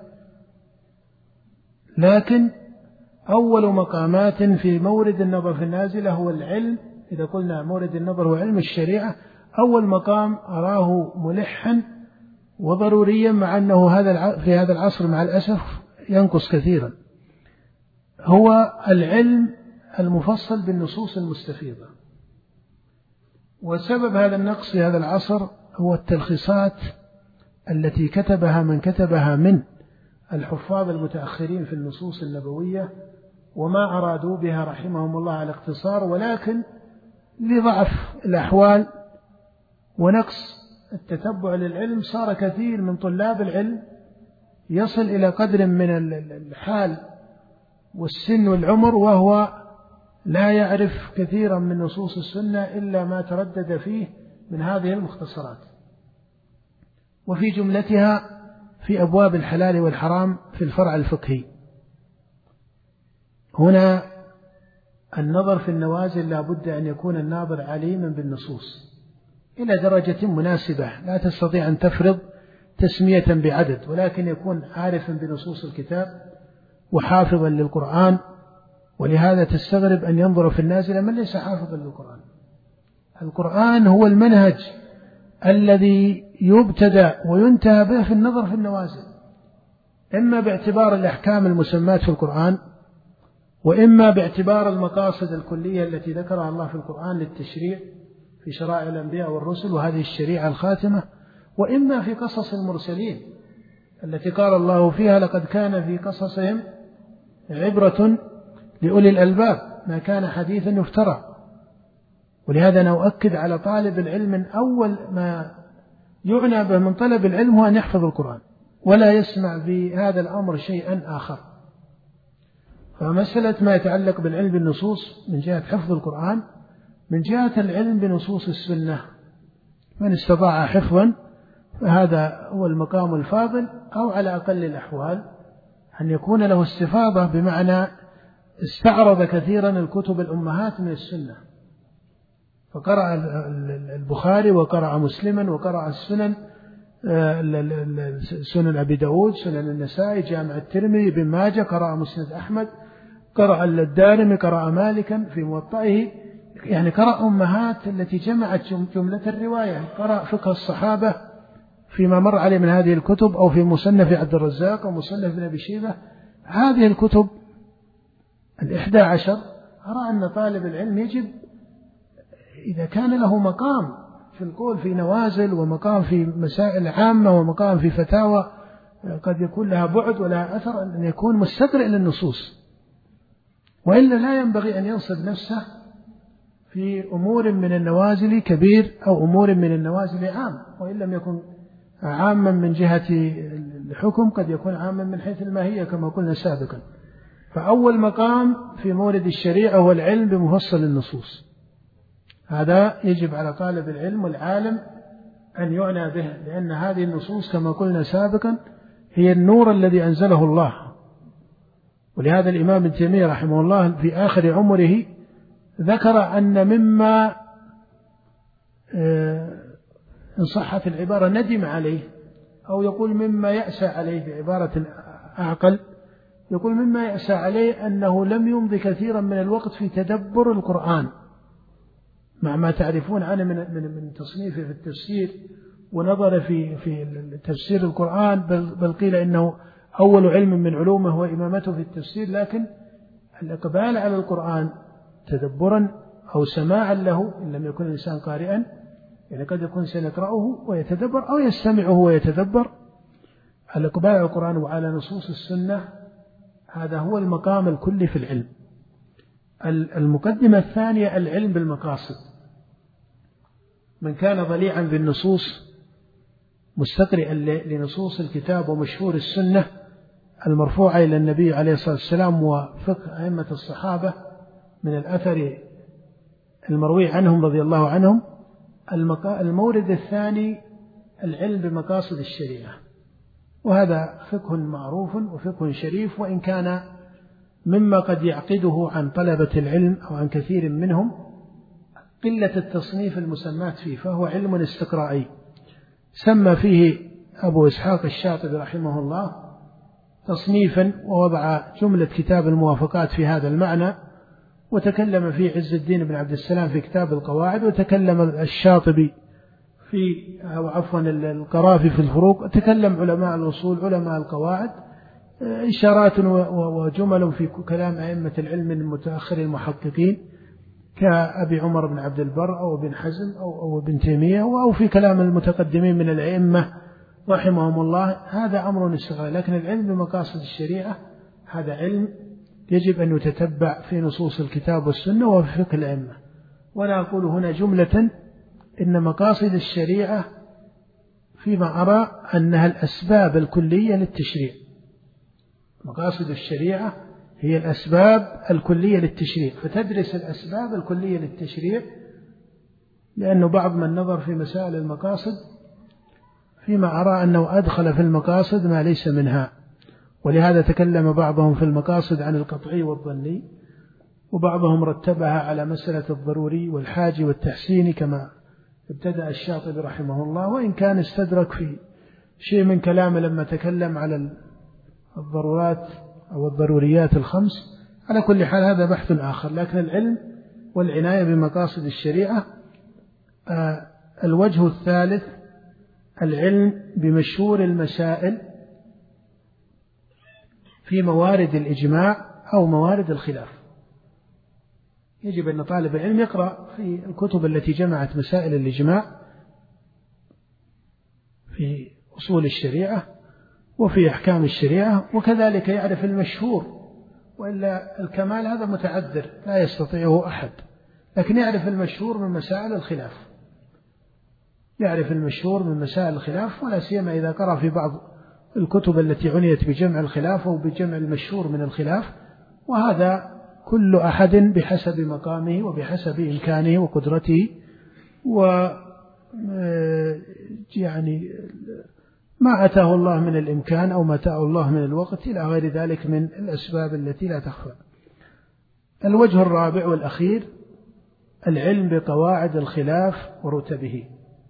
لكن أول مقامات في مورد النظر في النازلة هو العلم. إذا قلنا مورد النظر هو علم الشريعة، أول مقام أراه ملحا وضروريا، مع أنه هذا في هذا العصر مع الأسف ينقص كثيرا، هو العلم المفصل بالنصوص المستفيضة. وسبب هذا النقص في هذا العصر هو التلخيصات التي كتبها من كتبها من الحفاظ المتأخرين في النصوص النبوية، وما أرادوا بها رحمهم الله على الاختصار، ولكن لضعف الأحوال ونقص التتبع للعلم صار كثير من طلاب العلم يصل إلى قدر من الحال والسن والعمر وهو لا يعرف كثيرا من نصوص السنة إلا ما تردد فيه من هذه المختصرات، وفي جملتها في أبواب الحلال والحرام في الفرع الفقهي. هنا النظر في النوازل لا بد أن يكون الناظر عليما بالنصوص إلى درجة مناسبة، لا تستطيع أن تفرض تسمية بعدد، ولكن يكون عارفا بنصوص الكتاب وحافظا للقرآن. ولهذا تستغرب أن ينظر في النازلة من ليس حافظا للقرآن. القرآن هو المنهج الذي يبتدأ وينتهى به في النظر في النوازل، إما باعتبار الأحكام المسمات في القرآن، وإما باعتبار المقاصد الكلية التي ذكرها الله في القرآن للتشريع في شرائع الأنبياء والرسل وهذه الشريعة الخاتمة، وإما في قصص المرسلين التي قال الله فيها لقد كان في قصصهم عبرة لأولي الألباب ما كان حديثا يفترى. ولهذا أنا أؤكد على طالب العلم من أول ما يعنى به من طلب العلم هو أن يحفظ القرآن ولا يسمع بهذا الأمر شيئا آخر. فمسألة ما يتعلق بالعلم بالنصوص من جهة حفظ القرآن، من جهة العلم بنصوص السنة، من استطاع حفظا فهذا هو المقام الفاضل، أو على أقل الأحوال أن يكون له استفاضة بمعنى استعرض كثيرا الكتب الأمهات من السنة، فقرأ البخاري وقرأ مسلما وقرأ السنن، سنن أبي داود، سنن النسائي، جامع الترمذي، بن ماجه، قرأ مسند أحمد، قرأ الدارمي، قرأ مالكا في موطئه، يعني قرأ أمهات التي جمعت جملة الرواية، قرأ فقه الصحابة فيما مر عليه من هذه الكتب، أو في مصنف عبد الرزاق ومصنف ابن أبي شيبة. هذه الكتب الإحدى عشر أرى أن طالب العلم يجب إذا كان له مقام في القول في نوازل ومقام في مسائل عامة ومقام في فتاوى قد يكون لها بعد ولها أثر، أن يكون مستقرئ للنصوص، وإلا لا ينبغي أن ينصب نفسه في أمور من النوازل كبير أو أمور من النوازل عام، وإن لم يكن عاما من جهة الحكم قد يكون عاما من حيث الماهية كما قلنا سابقا. فأول مقام في مورد الشريعة هو العلم بمفصل النصوص، هذا يجب على طالب العلم والعالم أن يعنى به، لأن هذه النصوص كما قلنا سابقا هي النور الذي أنزله الله. ولهذا الإمام ابن تيمية رحمه الله في آخر عمره ذكر أن مما إن صحت العبارة ندم عليه، أو يقول مما يأسى عليه بعبارة أعقل، يقول مما يأسى عليه أنه لم يمضي كثيرا من الوقت في تدبر القرآن، مع ما تعرفون عنه من من تصنيفه في التفسير ونظر في في تفسير القرآن، بل, بل قيل إنه أول علم من علومه هو إمامته في التفسير. لكن الإقبال على القرآن تدبرا أو سماعا له إن لم يكن الإنسان قارئا، يعني قد يكون سنقرأه ويتدبر أو يستمعه ويتدبر. الإقبال على القرآن وعلى نصوص السنة هذا هو المقام الكلي في العلم. المقدمة الثانية العلم بالمقاصد. من كان ضليعا بالنصوص مستقرئا لنصوص الكتاب ومشهور السنة المرفوعة إلى النبي عليه الصلاة والسلام وفقه أئمة الصحابة من الأثر المروي عنهم رضي الله عنهم. المورد الثاني العلم بمقاصد الشريعة، وهذا فقه معروف وفقه شريف، وإن كان مما قد يعقده عن طلبة العلم أو عن كثير منهم قلة التصنيف المسمات فيه، فهو علم استقرائي سمى فيه أبو إسحاق الشاطبي رحمه الله تصنيفا، ووضع جملة كتاب الموافقات في هذا المعنى، وتكلم فيه عز الدين بن عبد السلام في كتاب القواعد، وتكلم الشاطبي في أو عفوا القرافي في الفروق، وتكلم علماء الأصول علماء القواعد، إشارات وجمل في كلام أئمة العلم المتأخر المحققين كأبي عمر بن عبد البر أو ابن حزم أو ابن تيمية، أو في كلام المتقدمين من الأئمة رحمهم الله هذا أمر استغلال. لكن العلم بمقاصد الشريعة هذا علم يجب أن يتتبع في نصوص الكتاب والسنة وفي فقه الأئمة. ولا أقول هنا جملة إن مقاصد الشريعة فيما أرى أنها الأسباب الكلية للتشريع. مقاصد الشريعة هي الأسباب الكلية للتشريع، فتدرس الأسباب الكلية للتشريع، لأنه بعض من نظر في مسائل المقاصد فيما أرى أنه أدخل في المقاصد ما ليس منها، ولهذا تكلم بعضهم في المقاصد عن القطعي والظني، وبعضهم رتبها على مسألة الضروري والحاجي والتحسين كما ابتدأ الشاطبي رحمه الله، وإن كان استدرك في شيء من كلامه لما تكلم على الضرورات أو الضروريات الخمس. على كل حال هذا بحث آخر. لكن العلم والعناية بمقاصد الشريعة. آه الوجه الثالث العلم بمشهور المسائل في موارد الإجماع أو موارد الخلاف. يجب أن طالب العلم يقرأ في الكتب التي جمعت مسائل الإجماع في أصول الشريعة وفي أحكام الشريعة، وكذلك يعرف المشهور، وإلا الكمال هذا متعذر لا يستطيعه أحد، لكن يعرف المشهور من مسائل الخلاف، يعرف المشهور من مسائل الخلاف، ولا سيما إذا قرأ في بعض الكتب التي عنيت بجمع الخلاف أو بجمع المشهور من الخلاف. وهذا كل أحد بحسب مقامه وبحسب إمكانه وقدرته و يعني ما أتاه الله من الإمكان أو ما أتاه الله من الوقت إلى غير ذلك من الأسباب التي لا تخفى. الوجه الرابع والأخير العلم بقواعد الخلاف ورتبه.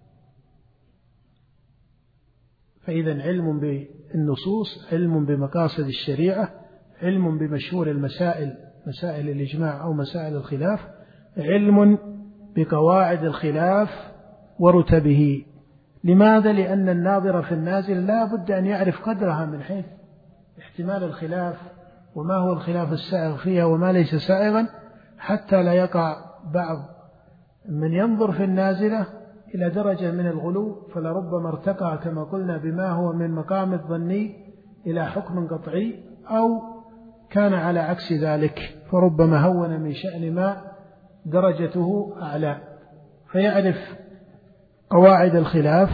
فإذا علم بالنصوص، علم بمقاصد الشريعة، علم بمشهور المسائل مسائل الإجماع أو مسائل الخلاف، علم بقواعد الخلاف ورتبه. لماذا؟ لأن الناظر في النازل لا بد أن يعرف قدرها من حيث احتمال الخلاف وما هو الخلاف السائغ فيها وما ليس سائغا، حتى لا يقع بعض من ينظر في النازلة إلى درجة من الغلو، فلربما ارتقى كما قلنا بما هو من مقام الظني إلى حكم قطعي، أو كان على عكس ذلك فربما هون من شأن ما درجته أعلى. فيعرف قواعد الخلاف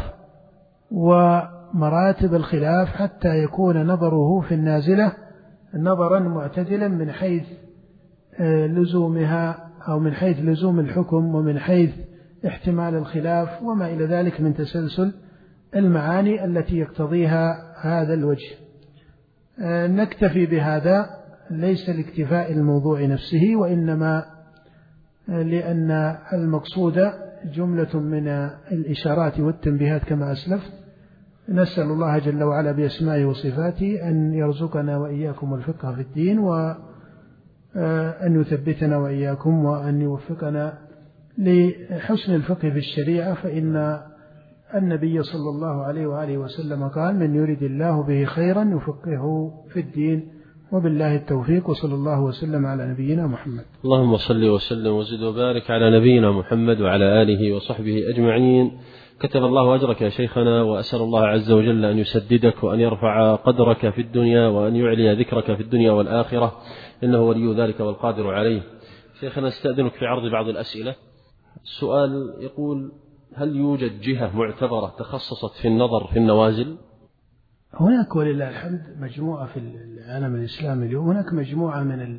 ومراتب الخلاف حتى يكون نظره في النازلة نظرا معتدلا من حيث لزومها أو من حيث لزوم الحكم ومن حيث احتمال الخلاف وما إلى ذلك من تسلسل المعاني التي يقتضيها هذا الوجه. نكتفي بهذا ليس لاكتفاء الموضوع نفسه، وإنما لأن المقصود جملة من الإشارات والتنبيهات كما أسلفت. نسأل الله جل وعلا بأسمائه وصفاته أن يرزقنا وإياكم الفقه في الدين، وأن يثبتنا وإياكم، وأن يوفقنا لحسن الفقه في الشريعة، فإن النبي صلى الله عليه وآله وسلم قال: من يريد الله به خيرا يفقهه في الدين. وبالله التوفيق، وصلى الله وسلم على نبينا محمد. اللهم صل وسلم وزد وبارك على نبينا محمد وعلى آله وصحبه أجمعين. كتب الله أجرك يا شيخنا، وأسأل الله عز وجل أن يسددك وأن يرفع قدرك في الدنيا وأن يعلي ذكرك في الدنيا والآخرة، إنه ولي ذلك والقادر عليه. شيخنا استأذنك في عرض بعض الأسئلة. السؤال يقول: هل يوجد جهة معتبرة تخصصت في النظر في النوازل؟ هناك ولله الحمد مجموعة في العالم الإسلامي اليوم، هناك مجموعة من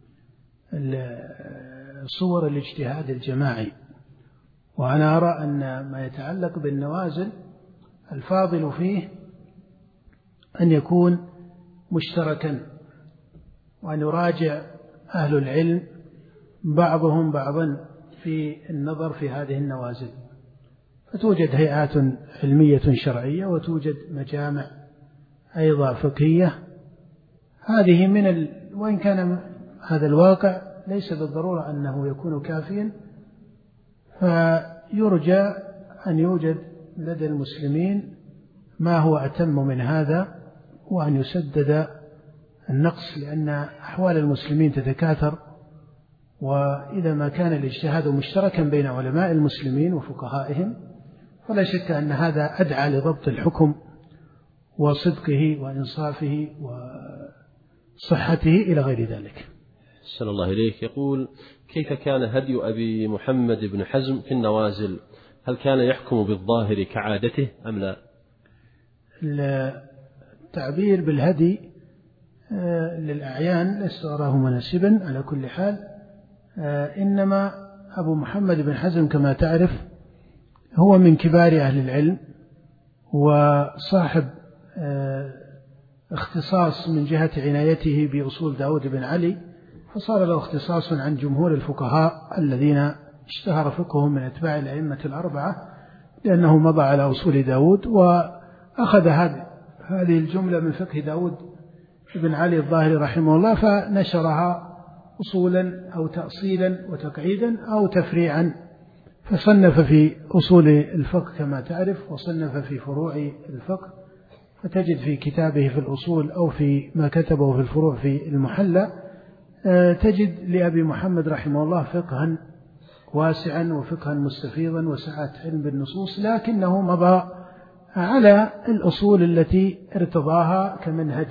صور الاجتهاد الجماعي، وأنا أرى أن ما يتعلق بالنوازل الفاضل فيه أن يكون مشتركا، وأن يراجع أهل العلم بعضهم بعضا في النظر في هذه النوازل. فتوجد هيئات علمية شرعية، وتوجد مجامع أيضا فقهية. هذه من ال... وإن كان هذا الواقع ليس بالضرورة أنه يكون كافيا، فيرجى أن يوجد لدى المسلمين ما هو أتم من هذا، وأن يسدد النقص، لأن أحوال المسلمين تتكاثر، وإذا ما كان الاجتهاد مشتركا بين علماء المسلمين وفقهائهم فلا شك أن هذا أدعى لضبط الحكم وصدقه وإنصافه وصحته إلى غير ذلك. أحسن الله إليك. يقول: كيف كان هدي أبي محمد بن حزم في النوازل؟ هل كان يحكم بالظاهر كعادته أم لا؟ التعبير بالهدي للأعيان لست أراه مناسبا على كل حال، إنما أبو محمد بن حزم كما تعرف هو من كبار أهل العلم وصاحب اختصاص من جهة عنايته بأصول داود بن علي، فصار له اختصاص عن جمهور الفقهاء الذين اشتهر فقههم من أتباع الأئمة الأربعة، لأنه مضى على أصول داود وأخذ هذه الجملة من فقه داود بن علي الظاهري رحمه الله، فنشرها أصولا أو تأصيلا وتقعيدا أو تفريعا، فصنف في أصول الفقه كما تعرف، وصنف في فروع الفقه، فتجد في كتابه في الأصول أو في ما كتبه في الفروع في المحلى تجد لأبي محمد رحمه الله فقها واسعا وفقها مستفيضا وسعة علم بالنصوص، لكنه مضى على الأصول التي ارتضاها كمنهج.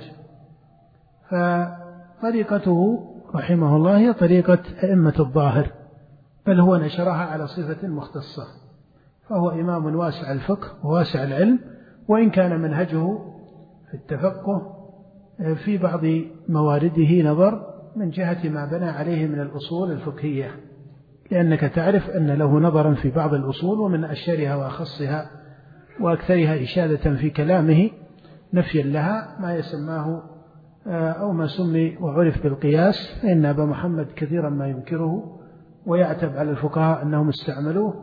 فطريقته رحمه الله هي طريقة أئمة الظاهر، بل هو نشرها على صفة مختصة، فهو إمام واسع الفقه وواسع العلم، وإن كان منهجه في التفقه في بعض موارده نظر من جهة ما بنى عليه من الأصول الفقهية، لأنك تعرف أن له نظرا في بعض الأصول، ومن أشهرها وأخصها وأكثرها إشادة في كلامه نفيا لها ما يسماه أو ما سمي وعرف بالقياس، فإن أبا محمد كثيرا ما ينكره ويعتب على الفقهاء أنهم استعملوه،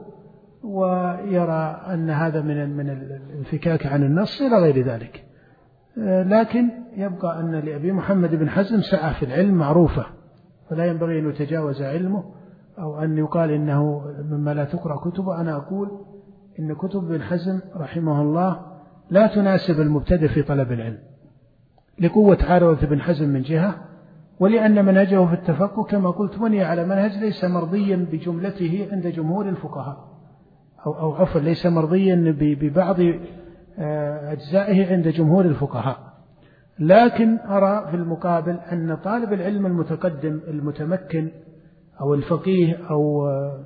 ويرى أن هذا من من الانفكاك عن النص إلى غير ذلك. لكن يبقى أن لأبي محمد بن حزم سعة في العلم معروفة، فلا ينبغي أن يتجاوز علمه أو أن يقال إنه مما لا تقرأ كتبه. أنا أقول إن كتب بن حزم رحمه الله لا تناسب المبتدئ في طلب العلم، لقوة عروة بن حزم من جهة، ولأن منهجه في التفقه كما قلت بني على منهج ليس مرضيا بجملته عند جمهور الفقهاء، أو أو عفوا ليس مرضيا ببعض أجزائه عند جمهور الفقهاء. لكن أرى في المقابل أن طالب العلم المتقدم المتمكن أو الفقيه أو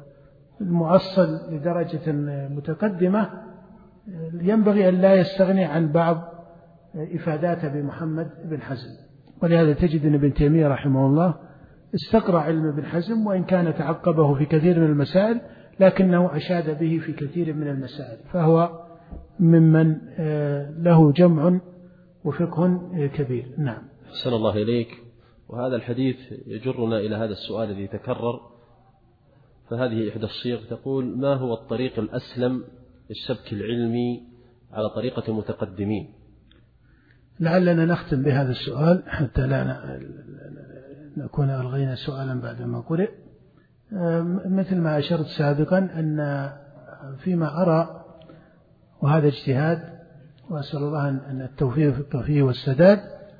المؤصل لدرجة متقدمة ينبغي أن لا يستغني عن بعض إفادات أبي محمد بن حزم، ولهذا تجد أن ابن تيمية رحمه الله استقرأ علم ابن حزم، وإن كان تعقبه في كثير من المسائل لكنه أشاد به في كثير من المسائل، فهو ممن له جمع وفقه كبير. نعم. أحسن الله إليك. وهذا الحديث يجرنا إلى هذا السؤال الذي تكرر، فهذه إحدى الصيغ تقول: ما هو الطريق الأسلم للسبك العلمي على طريقة المتقدمين؟ لعلنا نختم بهذا السؤال حتى لا نكون ألغينا سؤالا بعد ما قرئ. مثل ما أشرت سابقا أن فيما أرى، وهذا اجتهاد وأسأل الله أن التوفيق فيه والسداد،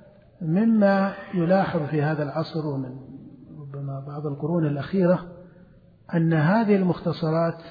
مما يلاحظ في هذا العصر ومن ربما بعض القرون الأخيرة أن هذه المختصرات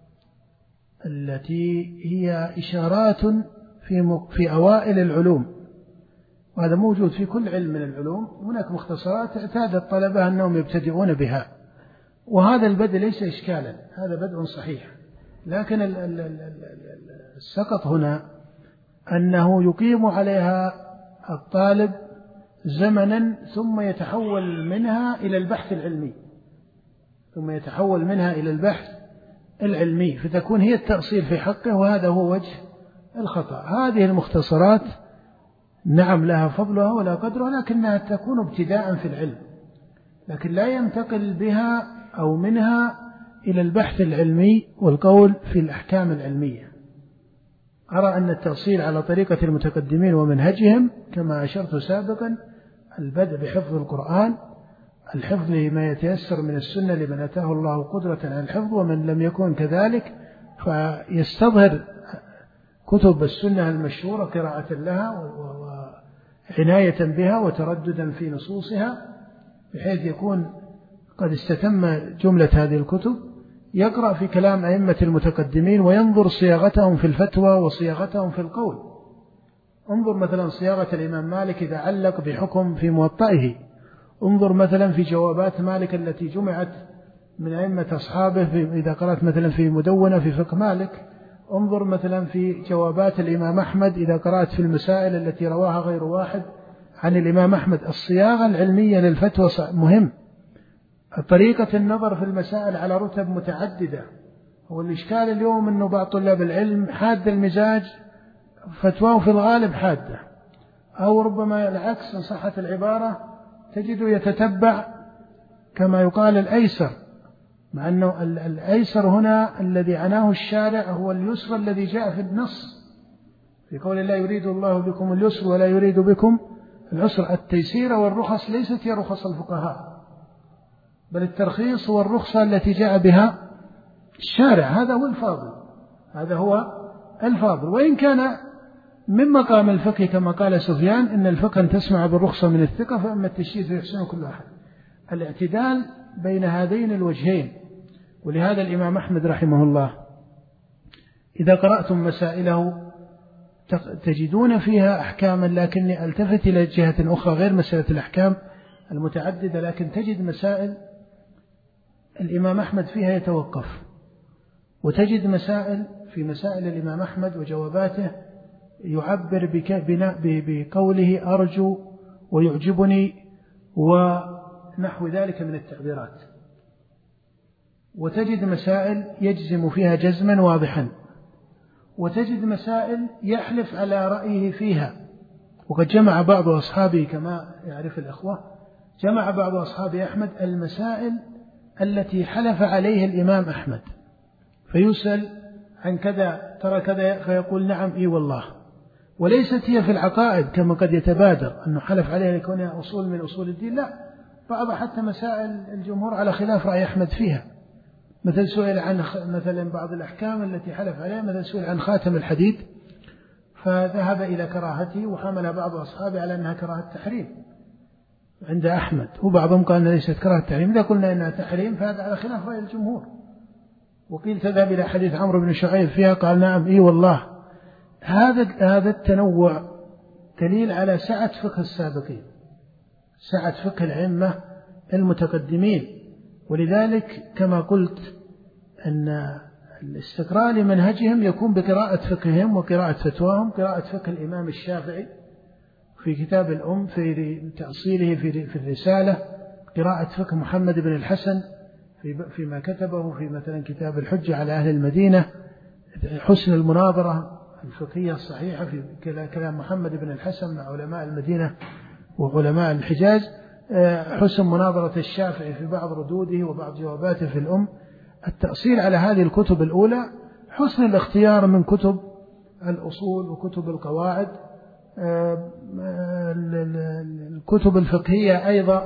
التي هي إشارات في في أوائل العلوم، وهذا موجود في كل علم من العلوم، هناك مختصرات اعتاد الطلبة أنهم يبتدئون بها، وهذا البدء ليس إشكالا، هذا بدء صحيح، لكن السقط هنا أنه يقيم عليها الطالب زمنا ثم يتحول منها إلى البحث العلمي ثم يتحول منها إلى البحث العلمي فتكون هي التأصيل في حقه، وهذا هو وجه الخطأ. هذه المختصرات نعم لها فضلها ولا قدرها، لكنها تكون ابتداء في العلم، لكن لا ينتقل بها أو منها إلى البحث العلمي والقول في الأحكام العلمية. أرى أن التأصيل على طريقة المتقدمين ومنهجهم كما أشرت سابقا: البدء بحفظ القرآن، الحفظ لما يتيسر من السنة لمن أتاه الله قدرة على الحفظ، ومن لم يكن كذلك فيستظهر كتب السنة المشهورة قراءة لها وعناية بها وترددا في نصوصها، بحيث يكون قد استتم جملة هذه الكتب، يقرأ في كلام أئمة المتقدمين وينظر صياغتهم في الفتوى وصياغتهم في القول، انظر مثلا صياغة الإمام مالك إذا علق بحكم في موطئه، انظر مثلا في جوابات مالك التي جمعت من أئمة أصحابه إذا قرأت مثلا في مدونة في فقه مالك، انظر مثلا في جوابات الإمام أحمد إذا قرأت في المسائل التي رواها غير واحد عن الإمام أحمد. الصياغة العلمية للفتوى مهم، طريقة النظر في المسائل على رتب متعددة. والإشكال اليوم أنه بعض طلاب العلم حاد المزاج، فتواه في الغالب حادة، أو ربما العكس إن صحت العبارة تجده يتتبع كما يقال الأيسر، مع أنه الأيسر هنا الذي عناه الشارع هو اليسر الذي جاء في النص في قول الله يريد الله بكم اليسر ولا يريد بكم العسر. التيسير والرخص ليست هي رخص الفقهاء، بل الترخيص هو الرخصة التي جاء بها الشارع، هذا هو الفاضل، هذا هو الفاضل. وإن كان من مقام الفقه كما قال سفيان إن الفقه أن تسمع بالرخصة من الثقة، فأما التشديد فيحسن كل أحد. الاعتدال بين هذين الوجهين. ولهذا الإمام أحمد رحمه الله إذا قرأتم مسائله تجدون فيها أحكاما، لكني ألتفت إلى جهة أخرى غير مسألة الأحكام المتعددة، لكن تجد مسائل الإمام أحمد فيها يتوقف، وتجد مسائل في مسائل الإمام أحمد وجواباته يعبر بقوله أرجو ويعجبني ونحو ذلك من التعبيرات، وتجد مسائل يجزم فيها جزما واضحا، وتجد مسائل يحلف على رأيه فيها. وقد جمع بعض أصحابه كما يعرف الأخوة، جمع بعض أصحاب أحمد المسائل التي حلف عليها الإمام أحمد، فيسأل عن كذا ترى كذا فيقول نعم إي والله، وليست هي في العقائد كما قد يتبادر أنه حلف عليها لكونها أصول من أصول الدين، لا، بعض حتى مسائل الجمهور على خلاف رأي أحمد فيها. مثل سئل عن مثلا بعض الأحكام التي حلف عليها، مثل سئل عن خاتم الحديد فذهب إلى كراهته، وحمل بعض أصحابه على أنها كراهة تحريم عند أحمد، وبعضهم قال أنها ليست كراهة تحريم. إذا قلنا أنها تحريم فهذا على خلاف رأي الجمهور. وقيل تذهب إلى حديث عمرو بن شعيب فيها، قال نعم إي والله. هذا هذا التنوع دليل على سعة فقه السابقين، سعة فقه الأئمة المتقدمين. ولذلك كما قلت أن الاستقراء لمنهجهم يكون بقراءة فقههم وقراءة فتواهم، قراءة فقه الإمام الشافعي في كتاب الأم في تأصيله في الرسالة، قراءة فقه محمد بن الحسن فيما كتبه في مثلا كتاب الحجة على أهل المدينة، حسن المناظرة الفقهية الصحيحة في كلام محمد بن الحسن مع علماء المدينة وعلماء الحجاز، حسن مناظرة الشافعي في بعض ردوده وبعض جواباته في الأم. التأصيل على هذه الكتب الأولى، حسن الاختيار من كتب الأصول وكتب القواعد، الكتب الفقهية أيضا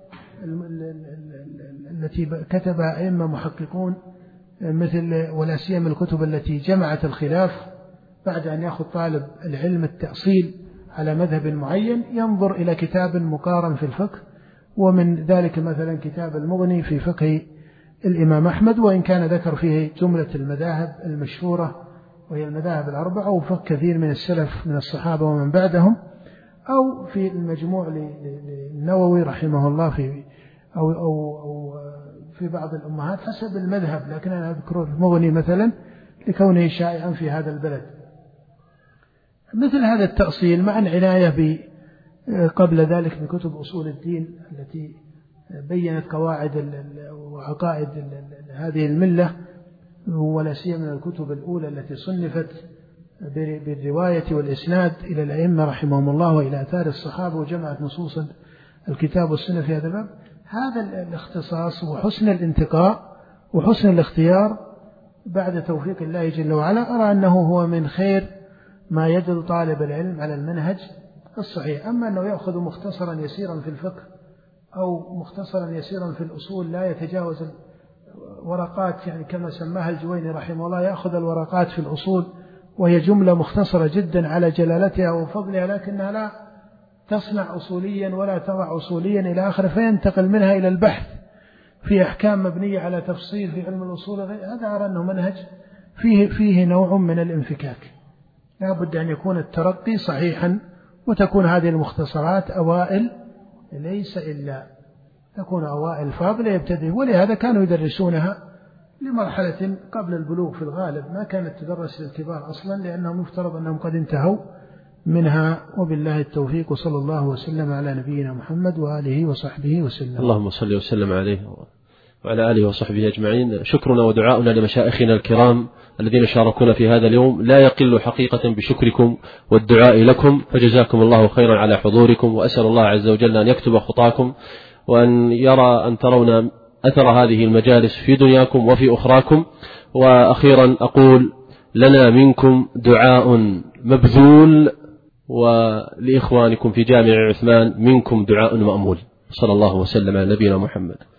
التي كتبها أئمة محققون مثل ولا سيما الكتب التي جمعت الخلاف، بعد أن يأخذ طالب العلم التأصيل على مذهب معين ينظر إلى كتاب مقارن في الفقه، ومن ذلك مثلا كتاب المغني في فقه الإمام أحمد، وإن كان ذكر فيه جملة المذاهب المشهورة وهي المذاهب الأربعة وفقه كثير من السلف من الصحابة ومن بعدهم، أو في المجموع للنووي رحمه الله في أو, أو, أو في بعض الأمهات حسب المذهب، لكن أنا أذكر المغني مثلا لكونه شائعا في هذا البلد. مثل هذا التأصيل مع العناية قبل ذلك بكتب أصول الدين التي بينت قواعد وعقائد هذه الملة، ولا سيما من الكتب الأولى التي صنفت بالرواية والإسناد إلى الأئمة رحمهم الله وإلى آثار الصحابة، وجمعت نصوصا الكتاب والسنة في هذا الباب. هذا الاختصاص وحسن الانتقاء وحسن الاختيار بعد توفيق الله جل وعلا أرى أنه هو من خير ما يدل طالب العلم على المنهج الصحيح. أما أنه يأخذ مختصرا يسيرا في الفقه أو مختصرا يسيرا في الأصول لا يتجاوز الورقات، يعني كما سماها الجويني رحمه الله، يأخذ الورقات في الأصول وهي جملة مختصرة جدا على جلالتها وفضلها، لكنها لا تصنع أصوليا ولا تضع أصوليا إلى آخره، فينتقل منها إلى البحث في أحكام مبنية على تفصيل في علم الأصول. هذا أرى أنه منهج فيه, فيه نوع من الانفكاك، لا بد أن يكون الترقي صحيحا، وتكون هذه المختصرات أوائل ليس إلا تكون أوائل فاضلة يبتدئ، ولهذا كانوا يدرسونها لمرحلة قبل البلوغ في الغالب، ما كانت تدرس للكبار أصلا لأنهم يفترض أنهم قد انتهوا منها. وبالله التوفيق، وصلى الله وسلم على نبينا محمد وآله وصحبه وسلم. اللهم صل وسلم عليه وعلى آله وصحبه أجمعين. شكرنا ودعاؤنا لمشائخنا الكرام الذين شاركونا في هذا اليوم لا يقل حقيقة بشكركم والدعاء لكم، فجزاكم الله خيرا على حضوركم، وأسأل الله عز وجل أن يكتب خطاكم وأن يرى أن ترون أثر هذه المجالس في دنياكم وفي أخراكم. وأخيرا أقول لنا منكم دعاء مبذول، ولإخوانكم في جامع عثمان منكم دعاء مأمول. صلى الله وسلم على نبينا محمد.